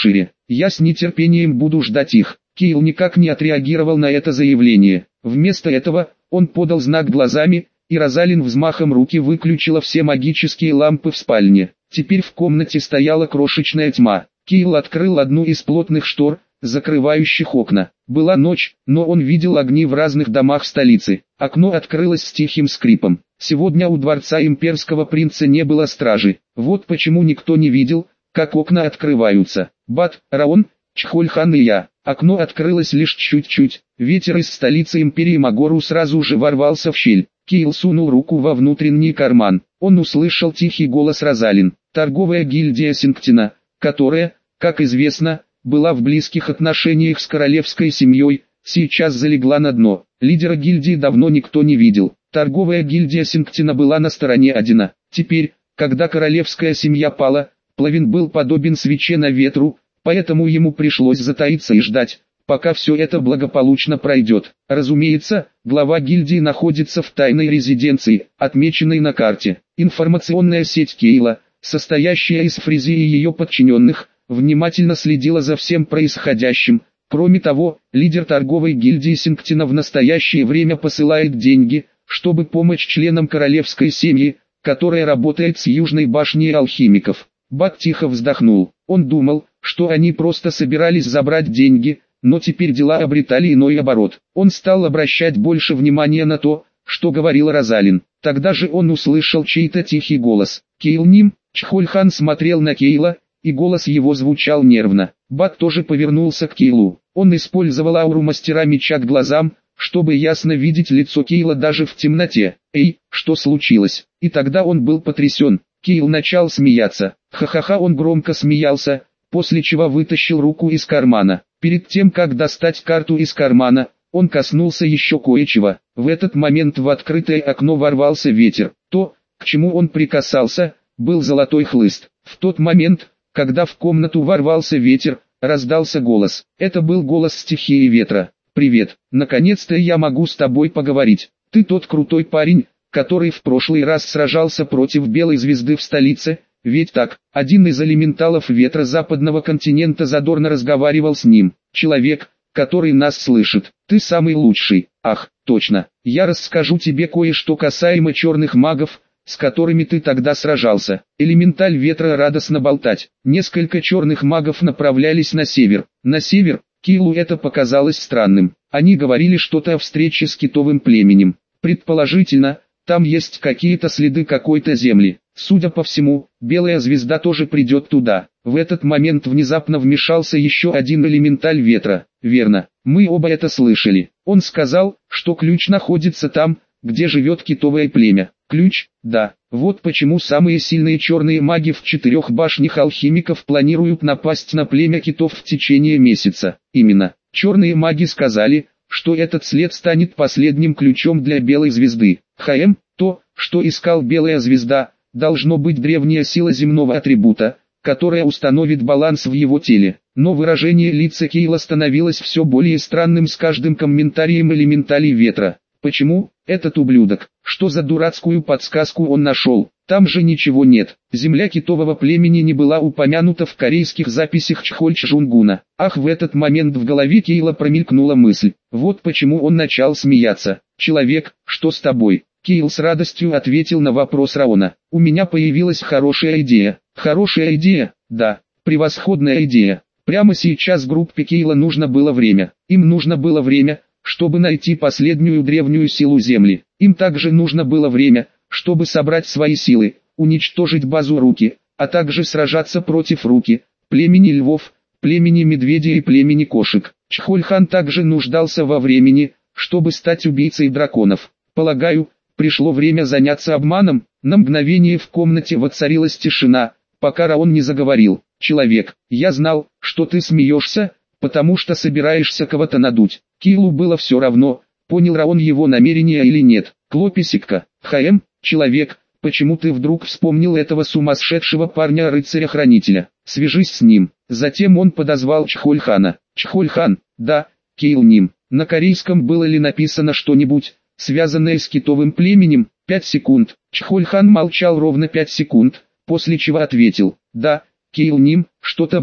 Я с нетерпением буду ждать их. Кейл никак не отреагировал на это заявление. Вместо этого, он подал знак глазами, и Розалин взмахом руки выключила все магические лампы в спальне. Теперь в комнате стояла крошечная тьма. Кейл открыл одну из плотных штор, закрывающих окна. Была ночь, но он видел огни в разных домах столицы. Окно открылось с тихим скрипом. Сегодня у дворца имперского принца не было стражи. Вот почему никто не видел, как окна открываются. Бат, Раон, Чхольхан и я. Окно открылось лишь чуть-чуть. Ветер из столицы империи Магору сразу же ворвался в щель. Кейл сунул руку во внутренний карман. Он услышал тихий голос Розалин. Торговая гильдия Синктина, которая, как известно, была в близких отношениях с королевской семьей, сейчас залегла на дно. Лидера гильдии давно никто не видел. Торговая гильдия Синктина была на стороне Одина. Теперь, когда королевская семья пала, Плавин был подобен свече на ветру, поэтому ему пришлось затаиться и ждать, пока все это благополучно пройдет. Разумеется, глава гильдии находится в тайной резиденции, отмеченной на карте. Информационная сеть Кейла, состоящая из Фризи и ее подчиненных, внимательно следила за всем происходящим. Кроме того, лидер торговой гильдии Синктина в настоящее время посылает деньги, чтобы помочь членам королевской семьи, которая работает с Южной башней алхимиков. Бат тихо вздохнул. Он думал, что они просто собирались забрать деньги, но теперь дела обретали иной оборот. Он стал обращать больше внимания на то, что говорил Розалин. Тогда же он услышал чей-то тихий голос. «Кейл Ним?» Чхольхан смотрел на Кейла, и голос его звучал нервно. Бат тоже повернулся к Кейлу. Он использовал ауру мастера меча к глазам, чтобы ясно видеть лицо Кейла даже в темноте. «Эй, что случилось?» И тогда он был потрясен. Кейл начал смеяться. Ха-ха-ха, он громко смеялся, после чего вытащил руку из кармана. Перед тем, как достать карту из кармана, он коснулся еще кое-чего. В этот момент в открытое окно ворвался ветер. То, к чему он прикасался, был золотой хлыст. В тот момент, когда в комнату ворвался ветер, раздался голос. Это был голос стихии ветра. «Привет, наконец-то я могу с тобой поговорить. Ты тот крутой парень, который в прошлый раз сражался против Белой Звезды в столице, ведь так?» Один из элементалов ветра западного континента задорно разговаривал с ним. «Человек, который нас слышит, ты самый лучший». «Ах, точно, я расскажу тебе кое-что касаемо черных магов, с которыми ты тогда сражался». Элементаль ветра радостно болтать. Несколько черных магов направлялись на север. На север, Кейлу это показалось странным. Они говорили что-то о встрече с китовым племенем. Предположительно, там есть какие-то следы какой-то земли. Судя по всему, Белая Звезда тоже придет туда. В этот момент внезапно вмешался еще один элементаль ветра. «Верно, мы оба это слышали. Он сказал, что ключ находится там, где живет китовое племя». «Ключ? Да. Вот почему самые сильные черные маги в четырех башнях алхимиков планируют напасть на племя китов в течение месяца. Именно, черные маги сказали, что этот след станет последним ключом для Белой Звезды. ХМ, то, что искал Белая Звезда, должно быть древняя сила земного атрибута, которая установит баланс в его теле». Но выражение лица Кейла становилось все более странным с каждым комментарием элементалей ветра. «Почему, этот ублюдок, что за дурацкую подсказку он нашел? Там же ничего нет». Земля китового племени не была упомянута в корейских записях Чхольчжунгуна. Ах, в этот момент в голове Кейла промелькнула мысль. Вот почему он начал смеяться. «Человек, что с тобой?» Кейл с радостью ответил на вопрос Раона. «У меня появилась хорошая идея». «Хорошая идея?» «Да, превосходная идея». Прямо сейчас группе Кейла нужно было время. Им нужно было время, чтобы найти последнюю древнюю силу Земли. Им также нужно было время, чтобы собрать свои силы, уничтожить базу Руки, а также сражаться против Руки, племени львов, племени медведей и племени кошек. Чхольхан также нуждался во времени, чтобы стать убийцей драконов. Полагаю, пришло время заняться обманом. На мгновение в комнате воцарилась тишина, пока Раон не заговорил. «Человек, я знал, что ты смеешься, потому что собираешься кого-то надуть». Кейлу было все равно, понял Раон его намерения или нет. «Клописикка, ХМ, человек, почему ты вдруг вспомнил этого сумасшедшего парня-рыцаря-хранителя? Свяжись с ним». Затем он подозвал Чхольхана. «Чхольхан, да, Кейл Ним, на корейском было ли написано что-нибудь, связанное с китовым племенем?» Пять секунд. Чхольхан молчал ровно пять секунд, после чего ответил: «Да, Кейл Ним, что-то было.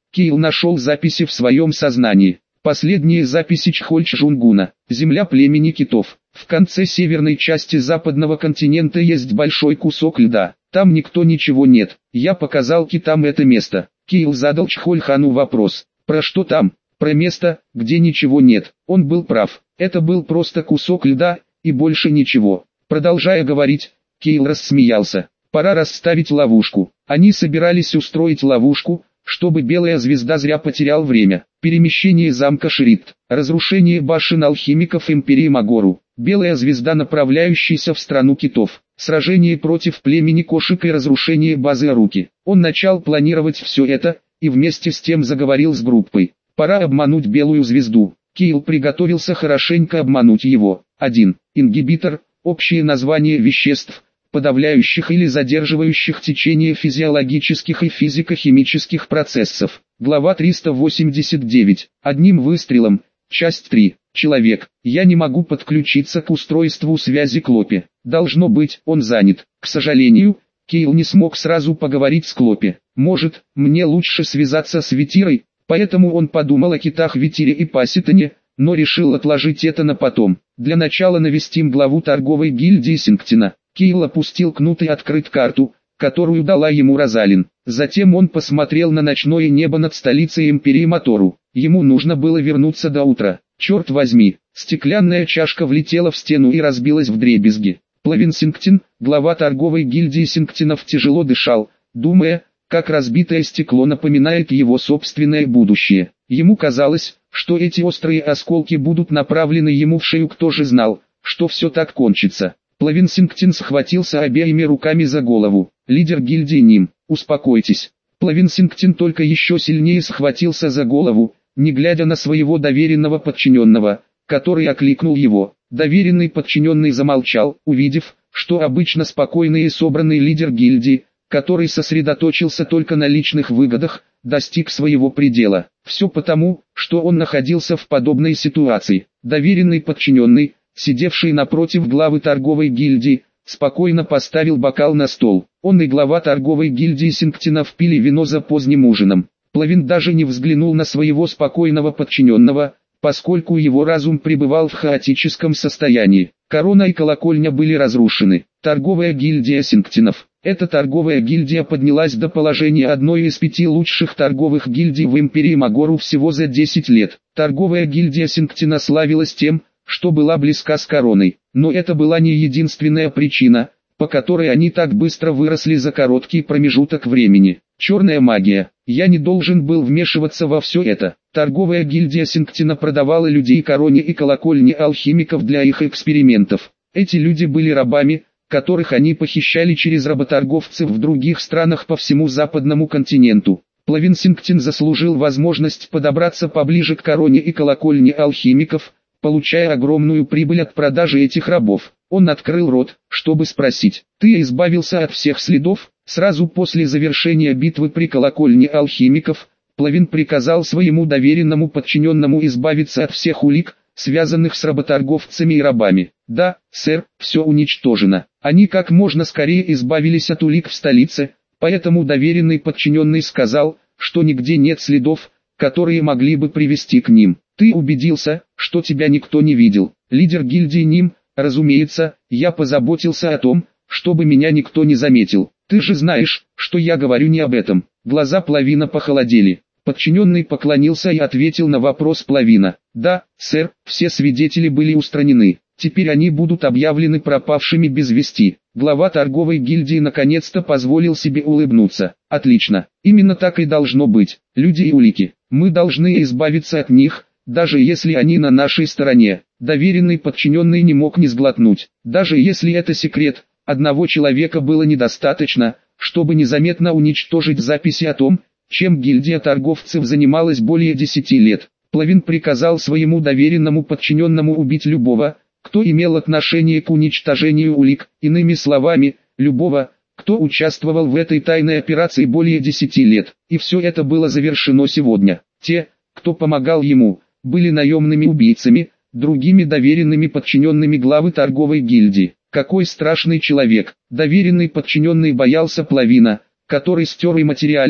Кейл нашел записи в своем сознании. Последние записи Чхольчжунгуна. Земля племени китов. В конце северной части западного континента есть большой кусок льда. Там никто ничего нет. Я показал китам это место. Кейл задал Чхольхану вопрос. Про что там? Про место, где ничего нет. Он был прав. Это был просто кусок льда, и больше ничего. Продолжая говорить, Кейл рассмеялся. Пора расставить ловушку. Они собирались устроить ловушку, чтобы Белая Звезда зря потерял время. Перемещение замка Шрифт. Разрушение башен алхимиков Империи Магору. Белая Звезда, направляющаяся в страну китов. Сражение против племени кошек и разрушение базы Аруки. Он начал планировать все это, и вместе с тем заговорил с группой. Пора обмануть Белую Звезду. Кейл приготовился хорошенько обмануть его. один. Ингибитор. Общее название веществ, подавляющих или задерживающих течение физиологических и физико-химических процессов. Глава триста восемьдесят девять. Одним выстрелом. Часть три. Человек. Я не могу подключиться к устройству связи Клопи. Должно быть, он занят. К сожалению, Кейл не смог сразу поговорить с Клопи. Может, мне лучше связаться с Ветирой, поэтому он подумал о китах Ветире и Паситоне, но решил отложить это на потом. Для начала навестим главу торговой гильдии Синктина. Кейл опустил кнут и открыть карту, которую дала ему Розалин. Затем он посмотрел на ночное небо над столицей Империи Мотору. Ему нужно было вернуться до утра. Черт возьми, стеклянная чашка влетела в стену и разбилась вдребезги. Плавин Синктин, глава торговой гильдии Синктинов, тяжело дышал, думая, как разбитое стекло напоминает его собственное будущее. Ему казалось, что эти острые осколки будут направлены ему в шею. Кто же знал, что все так кончится. Плавин Синктин схватился обеими руками за голову. Лидер гильдии Ним, успокойтесь. Плавин Синктин только еще сильнее схватился за голову, не глядя на своего доверенного подчиненного, который окликнул его. Доверенный подчиненный замолчал, увидев, что обычно спокойный и собранный лидер гильдии, который сосредоточился только на личных выгодах, достиг своего предела. Все потому, что он находился в подобной ситуации. Доверенный подчиненный, сидевший напротив главы торговой гильдии, спокойно поставил бокал на стол. Он и глава торговой гильдии Синктинов пили вино за поздним ужином. Плавин даже не взглянул на своего спокойного подчиненного, поскольку его разум пребывал в хаотическом состоянии. Корона и колокольня были разрушены. Торговая гильдия Синктинов. Эта торговая гильдия поднялась до положения одной из пяти лучших торговых гильдий в Империи Магору всего за десять лет. Торговая гильдия Синктина славилась тем, что была близка с короной. Но это была не единственная причина, по которой они так быстро выросли за короткий промежуток времени. Черная магия. Я не должен был вмешиваться во все это. Торговая гильдия Синктина продавала людей короне и колокольне алхимиков для их экспериментов. Эти люди были рабами, которых они похищали через работорговцев в других странах по всему западному континенту. Плавин Синктин заслужил возможность подобраться поближе к короне и колокольне алхимиков, получая огромную прибыль от продажи этих рабов. Он открыл рот, чтобы спросить: «Ты избавился от всех следов?» Сразу после завершения битвы при колокольне алхимиков, Плавин приказал своему доверенному подчиненному избавиться от всех улик, связанных с работорговцами и рабами. «Да, сэр, все уничтожено». Они как можно скорее избавились от улик в столице, поэтому доверенный подчиненный сказал, что нигде нет следов, которые могли бы привести к ним. «Ты убедился, что тебя никто не видел?» Лидер гильдии Ним: «Разумеется, я позаботился о том, чтобы меня никто не заметил. Ты же знаешь, что я говорю не об этом». Глаза Плавина похолодели. Подчиненный поклонился и ответил на вопрос Плавина: «Да, сэр, все свидетели были устранены. Теперь они будут объявлены пропавшими без вести». Глава торговой гильдии наконец-то позволил себе улыбнуться. «Отлично, именно так и должно быть. Люди и улики. Мы должны избавиться от них, даже если они на нашей стороне». Доверенный подчиненный не мог не сглотнуть. Даже если это секрет, одного человека было недостаточно, чтобы незаметно уничтожить записи о том, чем гильдия торговцев занималась более десяти лет. Плавин приказал своему доверенному подчиненному убить любого, кто имел отношение к уничтожению улик, иными словами, любого, кто участвовал в этой тайной операции более десяти лет. И все это было завершено сегодня. Те, кто помогал ему, были наемными убийцами, другими доверенными подчиненными главы торговой гильдии. Какой страшный человек! Доверенный подчиненный боялся Плавина, который стер и материальные,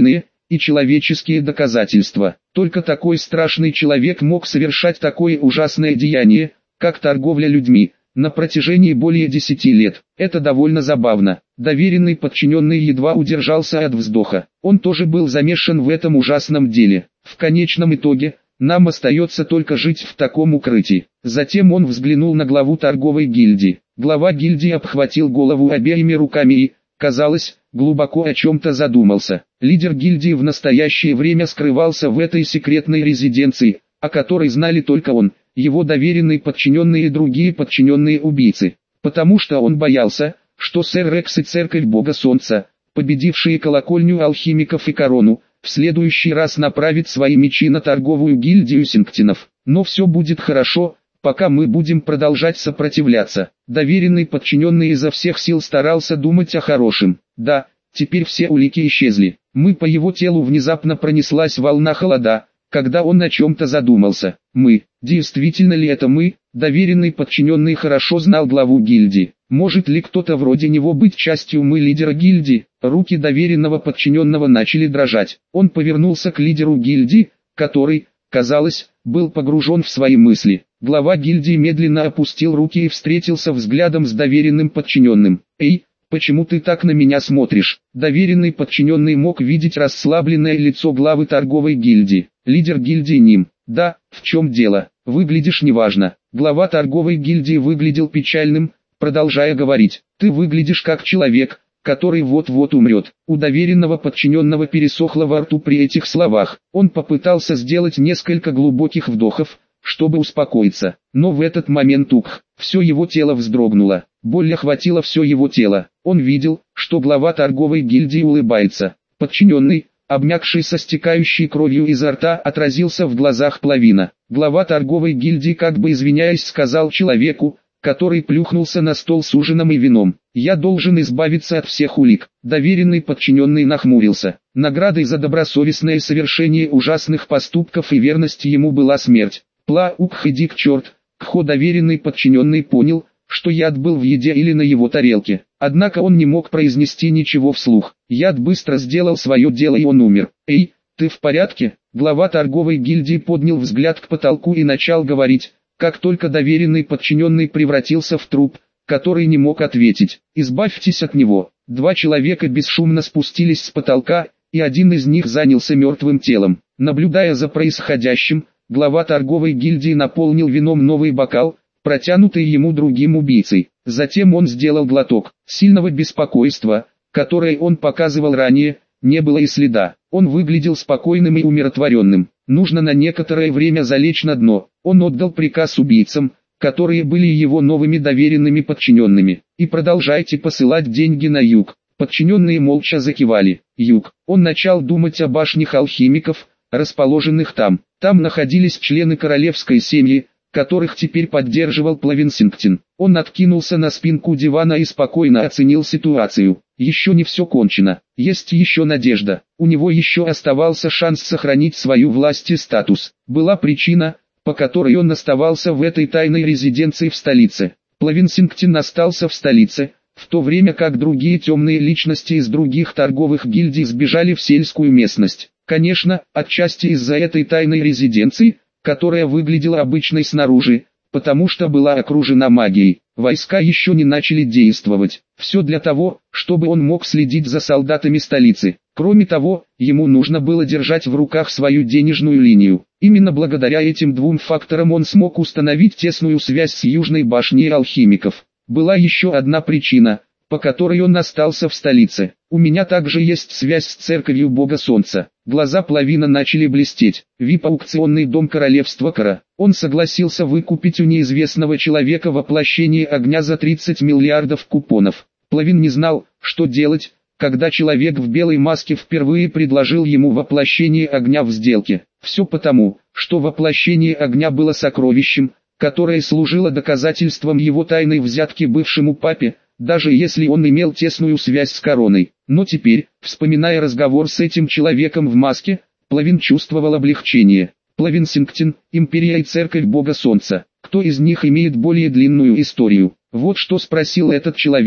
и человеческие доказательства. Только такой страшный человек мог совершать такое ужасное деяние, как торговля людьми, на протяжении более десяти лет. Это довольно забавно. Доверенный подчиненный едва удержался от вздоха. Он тоже был замешан в этом ужасном деле. В конечном итоге, нам остается только жить в таком укрытии. Затем он взглянул на главу торговой гильдии. Глава гильдии обхватил голову обеими руками и, казалось, глубоко о чем-то задумался. Лидер гильдии в настоящее время скрывался в этой секретной резиденции, о которой знали только он, его доверенные подчиненные и другие подчиненные убийцы. Потому что он боялся, что сэр Рекс и Церковь Бога Солнца, победившие колокольню алхимиков и корону, в следующий раз направит свои мечи на торговую гильдию Синктинов. Но все будет хорошо, пока мы будем продолжать сопротивляться. Доверенный подчиненный изо всех сил старался думать о хорошем. Да, теперь все улики исчезли. Мы по его телу внезапно пронеслась волна холода, когда он о чем-то задумался. Мы, действительно ли это мы? Доверенный подчиненный хорошо знал главу гильдии. Может ли кто-то вроде него быть частью мы лидера гильдии? Руки доверенного подчиненного начали дрожать. Он повернулся к лидеру гильдии, который, казалось, был погружен в свои мысли. Глава гильдии медленно опустил руки и встретился взглядом с доверенным подчиненным. «Эй, почему ты так на меня смотришь?» Доверенный подчиненный мог видеть расслабленное лицо главы торговой гильдии. Лидер гильдии Ним. «Да, в чем дело? Выглядишь неважно». Глава торговой гильдии выглядел печальным, продолжая говорить. «Ты выглядишь как человек, который вот-вот умрет». У доверенного подчиненного пересохло во рту при этих словах. Он попытался сделать несколько глубоких вдохов, чтобы успокоиться. Но в этот момент ух, все его тело вздрогнуло. Боль охватила все его тело. Он видел, что глава торговой гильдии улыбается. Подчиненный, обмякший со стекающей кровью изо рта, отразился в глазах Плавина. Глава торговой гильдии, как бы извиняясь, сказал человеку, который плюхнулся на стол с ужином и вином: «Я должен избавиться от всех улик». Доверенный подчиненный нахмурился. Наградой за добросовестное совершение ужасных поступков и верность ему была смерть. Пла-ух, иди к черт. Кхо доверенный подчиненный понял, что яд был в еде или на его тарелке. Однако он не мог произнести ничего вслух. Яд быстро сделал свое дело и он умер. «Эй, ты в порядке?» Глава торговой гильдии поднял взгляд к потолку и начал говорить, как только доверенный подчиненный превратился в труп, который не мог ответить. «Избавьтесь от него». Два человека бесшумно спустились с потолка, и один из них занялся мертвым телом. Наблюдая за происходящим, глава торговой гильдии наполнил вином новый бокал, протянутый ему другим убийцей. Затем он сделал глоток. Сильного беспокойства, которое он показывал ранее, не было и следа. Он выглядел спокойным и умиротворенным. Нужно на некоторое время залечь на дно. Он отдал приказ убийцам, которые были его новыми доверенными подчиненными: «И продолжайте посылать деньги на юг». Подчиненные молча закивали. Юг. Он начал думать о башнях алхимиков, расположенных там. Там находились члены королевской семьи, которых теперь поддерживал Плавин Синктин. Он откинулся на спинку дивана и спокойно оценил ситуацию. Еще не все кончено. Есть еще надежда. У него еще оставался шанс сохранить свою власть и статус. Была причина, по которой он оставался в этой тайной резиденции в столице. Плавин Синктин остался в столице, в то время как другие темные личности из других торговых гильдий сбежали в сельскую местность. Конечно, отчасти из-за этой тайной резиденции, которая выглядела обычной снаружи, потому что была окружена магией. Войска еще не начали действовать. Все для того, чтобы он мог следить за солдатами столицы. Кроме того, ему нужно было держать в руках свою денежную линию. Именно благодаря этим двум факторам он смог установить тесную связь с Южной башней алхимиков. Была еще одна причина, по которой он остался в столице. «У меня также есть связь с Церковью Бога Солнца». Глаза Плавина начали блестеть. ви ай пи-аукционный дом Королевства Кара. Он согласился выкупить у неизвестного человека воплощение огня за тридцать миллиардов купонов. Плавин не знал, что делать, когда человек в белой маске впервые предложил ему воплощение огня в сделке. Все потому, что воплощение огня было сокровищем, которое служило доказательством его тайной взятки бывшему папе, даже если он имел тесную связь с короной. Но теперь, вспоминая разговор с этим человеком в маске, Плавин чувствовал облегчение. Плавин Синктин, Империя и Церковь Бога Солнца. Кто из них имеет более длинную историю? Вот что спросил этот человек.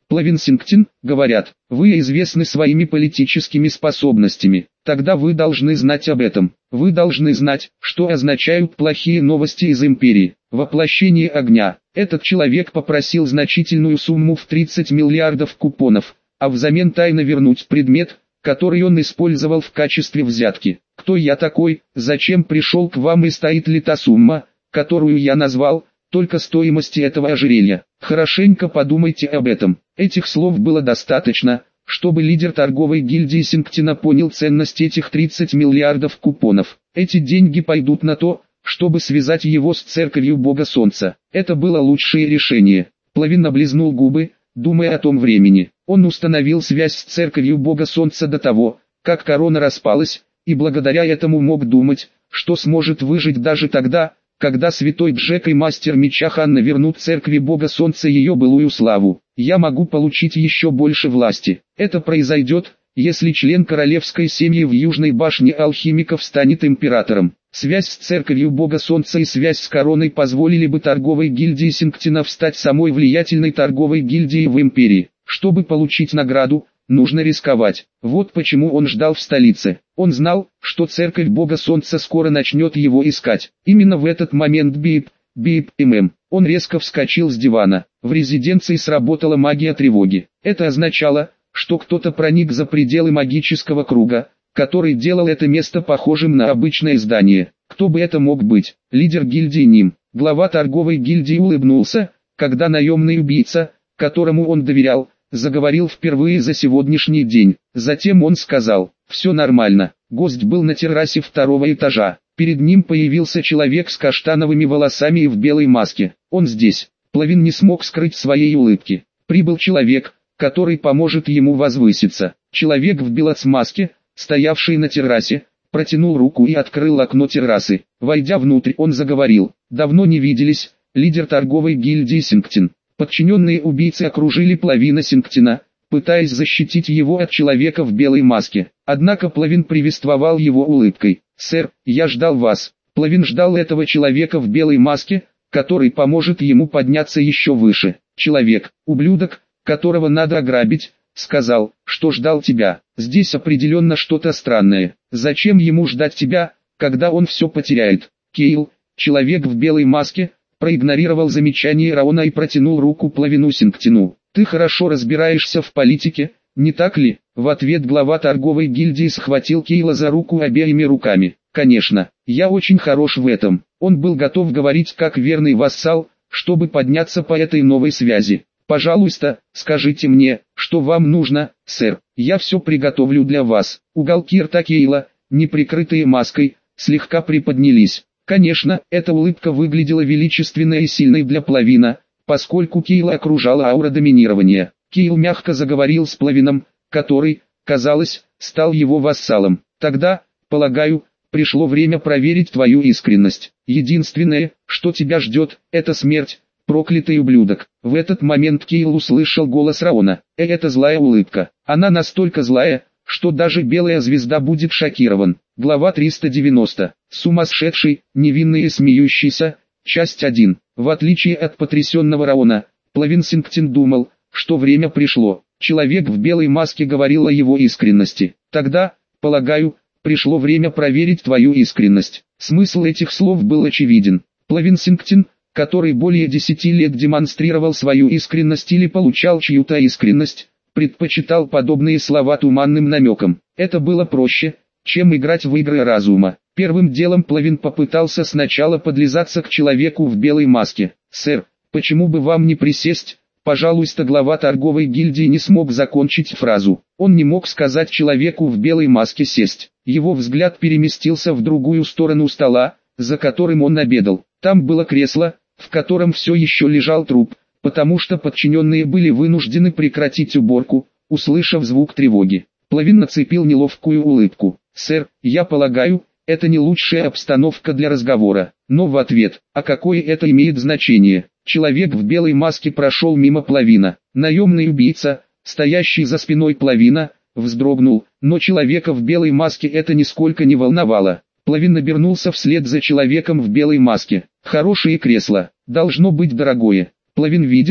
Плавин Сингтин, говорят, вы известны своими политическими способностями. Тогда вы должны знать об этом. Вы должны знать, что означают плохие новости из империи. Воплощение огня. Этот человек попросил значительную сумму в тридцать миллиардов купонов, а взамен тайно вернуть предмет, который он использовал в качестве взятки. Кто я такой, зачем пришел к вам и стоит ли та сумма, которую я назвал, только стоимости этого ожерелья? Хорошенько подумайте об этом. Этих слов было достаточно, чтобы лидер торговой гильдии Сингтина понял ценность этих тридцати миллиардов купонов. Эти деньги пойдут на то, чтобы связать его с церковью Бога Солнца. Это было лучшее решение. Плавин облизнул губы, думая о том времени. Он установил связь с церковью Бога Солнца до того, как корона распалась, и благодаря этому мог думать, что сможет выжить даже тогда, когда святой Джек и мастер меча Ханна вернут церкви Бога Солнца ее былую славу. Я могу получить еще больше власти. Это произойдет, если член королевской семьи в Южной башне алхимиков станет императором. Связь с церковью Бога Солнца и связь с короной позволили бы торговой гильдии Сингтинов стать самой влиятельной торговой гильдией в империи. Чтобы получить награду, нужно рисковать. Вот почему он ждал в столице. Он знал, что церковь Бога Солнца скоро начнет его искать. Именно в этот момент бип, бип, мм. Он резко вскочил с дивана. В резиденции сработала магия тревоги. Это означало, что кто-то проник за пределы магического круга, который делал это место похожим на обычное здание. Кто бы это мог быть? Лидер гильдии Ним. Глава торговой гильдии улыбнулся, когда наемный убийца, которому он доверял, заговорил впервые за сегодняшний день. Затем он сказал: «Все нормально». Гость был на террасе второго этажа. Перед ним появился человек с каштановыми волосами и в белой маске. «Он здесь». Плавин не смог скрыть своей улыбки. Прибыл человек, который поможет ему возвыситься. Человек в белоцмаске, стоявший на террасе, протянул руку и открыл окно террасы. Войдя внутрь, он заговорил: «Давно не виделись, лидер торговой гильдии Сингтин». Подчиненные убийцы окружили Плавина Сингтина, пытаясь защитить его от человека в белой маске. Однако Плавин приветствовал его улыбкой. «Сэр, я ждал вас». Плавин ждал этого человека в белой маске, который поможет ему подняться еще выше. Человек, ублюдок, которого надо ограбить, сказал, что ждал тебя. Здесь определенно что-то странное. Зачем ему ждать тебя, когда он все потеряет? Кейл, человек в белой маске, проигнорировал замечание Раона и протянул руку Плавину Сингтину. «Ты хорошо разбираешься в политике, не так ли?» В ответ глава торговой гильдии схватил Кейла за руку обеими руками. «Конечно, я очень хорош в этом». Он был готов говорить как верный вассал, чтобы подняться по этой новой связи. «Пожалуйста, скажите мне, что вам нужно, сэр, я все приготовлю для вас». Уголки рта Кейла, не прикрытые маской, слегка приподнялись. Конечно, эта улыбка выглядела величественной и сильной для Плавина, поскольку Кейла окружала аура доминирования. Кейл мягко заговорил с Плавином, который, казалось, стал его вассалом. «Тогда, полагаю, пришло время проверить твою искренность. Единственное, что тебя ждет, это смерть, проклятый ублюдок». В этот момент Кейл услышал голос Раона. «Э, это злая улыбка. Она настолько злая, что даже белая звезда будет шокирован». Глава триста девяносто. Сумасшедший, невинный и смеющийся. Часть один. В отличие от потрясенного Раона, Плавин Сингтин думал, что время пришло. Человек в белой маске говорил о его искренности. «Тогда, полагаю, пришло время проверить твою искренность». Смысл этих слов был очевиден. Плавин Сингтин, который более десяти лет демонстрировал свою искренность или получал чью-то искренность, предпочитал подобные слова туманным намекам. Это было проще, чем играть в игры разума. Первым делом Плавин попытался сначала подлизаться к человеку в белой маске. «Сэр, почему бы вам не присесть?» Пожалуйста, глава торговой гильдии не смог закончить фразу. Он не мог сказать человеку в белой маске сесть. Его взгляд переместился в другую сторону стола, за которым он обедал. Там было кресло, в котором все еще лежал труп, потому что подчиненные были вынуждены прекратить уборку, услышав звук тревоги. Плавин нацепил неловкую улыбку. «Сэр, я полагаю, это не лучшая обстановка для разговора». Но в ответ: «А какое это имеет значение?» Человек в белой маске прошел мимо Плавина. Наемный убийца, стоящий за спиной Плавина, вздрогнул, но человека в белой маске это нисколько не волновало. Плавин обернулся вслед за человеком в белой маске. «Хорошее кресло, должно быть дорогое». Плавин видел,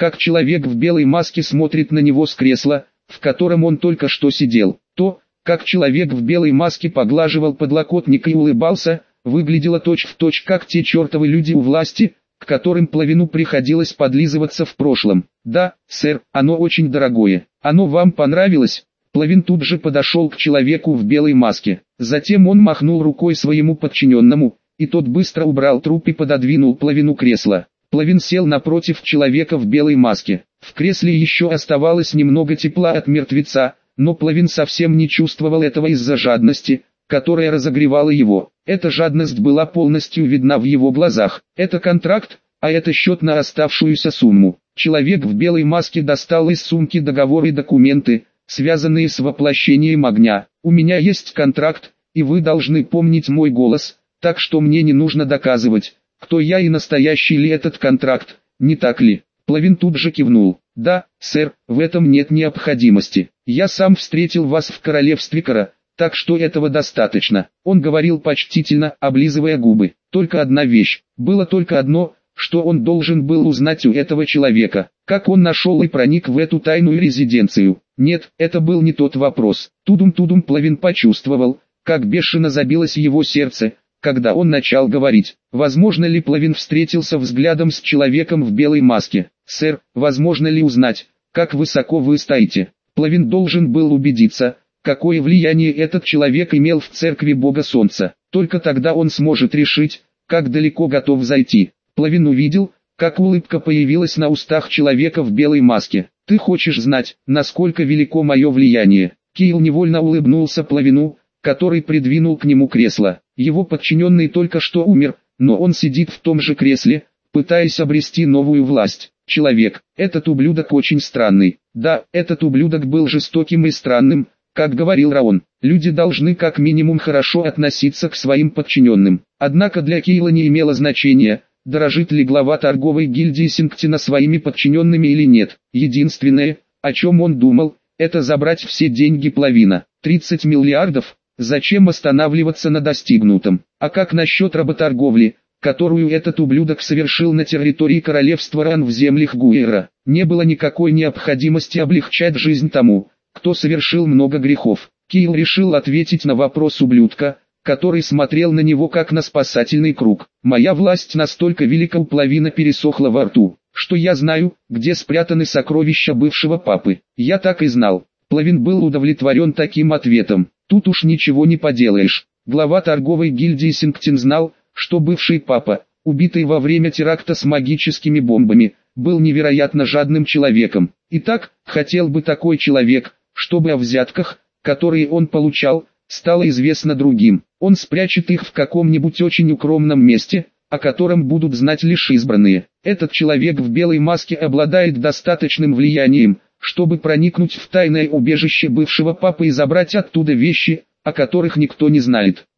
как человек в белой маске смотрит на него с кресла, в котором он только что сидел. То, как человек в белой маске поглаживал подлокотник и улыбался, выглядело точь-в-точь как те чертовы люди у власти, к которым Плавину приходилось подлизываться в прошлом. «Да, сэр, оно очень дорогое. Оно вам понравилось?» Плавин тут же подошел к человеку в белой маске. Затем он махнул рукой своему подчиненному, и тот быстро убрал труп и пододвинул Плавину кресло. Плавин сел напротив человека в белой маске. В кресле еще оставалось немного тепла от мертвеца, но Плавин совсем не чувствовал этого из-за жадности, которая разогревала его. Эта жадность была полностью видна в его глазах. Это контракт, а это счет на оставшуюся сумму. Человек в белой маске достал из сумки договор и документы, связанные с воплощением огня. «У меня есть контракт, и вы должны помнить мой голос, так что мне не нужно доказывать, кто я и настоящий ли этот контракт, не так ли?» Плавин тут же кивнул. «Да, сэр, в этом нет необходимости. Я сам встретил вас в королевстве Кара, так что этого достаточно». Он говорил почтительно, облизывая губы. Только одна вещь, было только одно, что он должен был узнать у этого человека. Как он нашел и проник в эту тайную резиденцию? Нет, это был не тот вопрос. Тудум-тудум. Плавин почувствовал, как бешено забилось его сердце, когда он начал говорить. Возможно ли Плавин встретился взглядом с человеком в белой маске? «Сэр, возможно ли узнать, как высоко вы стоите?» Плавин должен был убедиться, какое влияние этот человек имел в церкви Бога Солнца. Только тогда он сможет решить, как далеко готов зайти. Плавин увидел, как улыбка появилась на устах человека в белой маске. «Ты хочешь знать, насколько велико мое влияние?» Киил невольно улыбнулся Плавину, который придвинул к нему кресло. Его подчиненный только что умер, но он сидит в том же кресле, пытаясь обрести новую власть. Человек, этот ублюдок очень странный. Да, этот ублюдок был жестоким и странным, как говорил Раон. Люди должны как минимум хорошо относиться к своим подчиненным. Однако для Киила не имело значения, дорожит ли глава торговой гильдии Синктина своими подчиненными или нет. Единственное, о чем он думал, это забрать все деньги Плавина. тридцать миллиардов. Зачем останавливаться на достигнутом? А как насчет работорговли, которую этот ублюдок совершил на территории королевства Ран в землях Гуэра? Не было никакой необходимости облегчать жизнь тому, кто совершил много грехов. Киил решил ответить на вопрос ублюдка, который смотрел на него как на спасательный круг. «Моя власть настолько велика», у Плавина пересохла во рту, «что я знаю, где спрятаны сокровища бывшего папы». «Я так и знал». Плавин был удовлетворен таким ответом. Тут уж ничего не поделаешь. Глава торговой гильдии Синктин знал, что бывший папа, убитый во время теракта с магическими бомбами, был невероятно жадным человеком. Итак, хотел бы такой человек, чтобы о взятках, которые он получал, стало известно другим. Он спрячет их в каком-нибудь очень укромном месте, о котором будут знать лишь избранные. Этот человек в белой маске обладает достаточным влиянием, чтобы проникнуть в тайное убежище бывшего папы и забрать оттуда вещи, о которых никто не знает.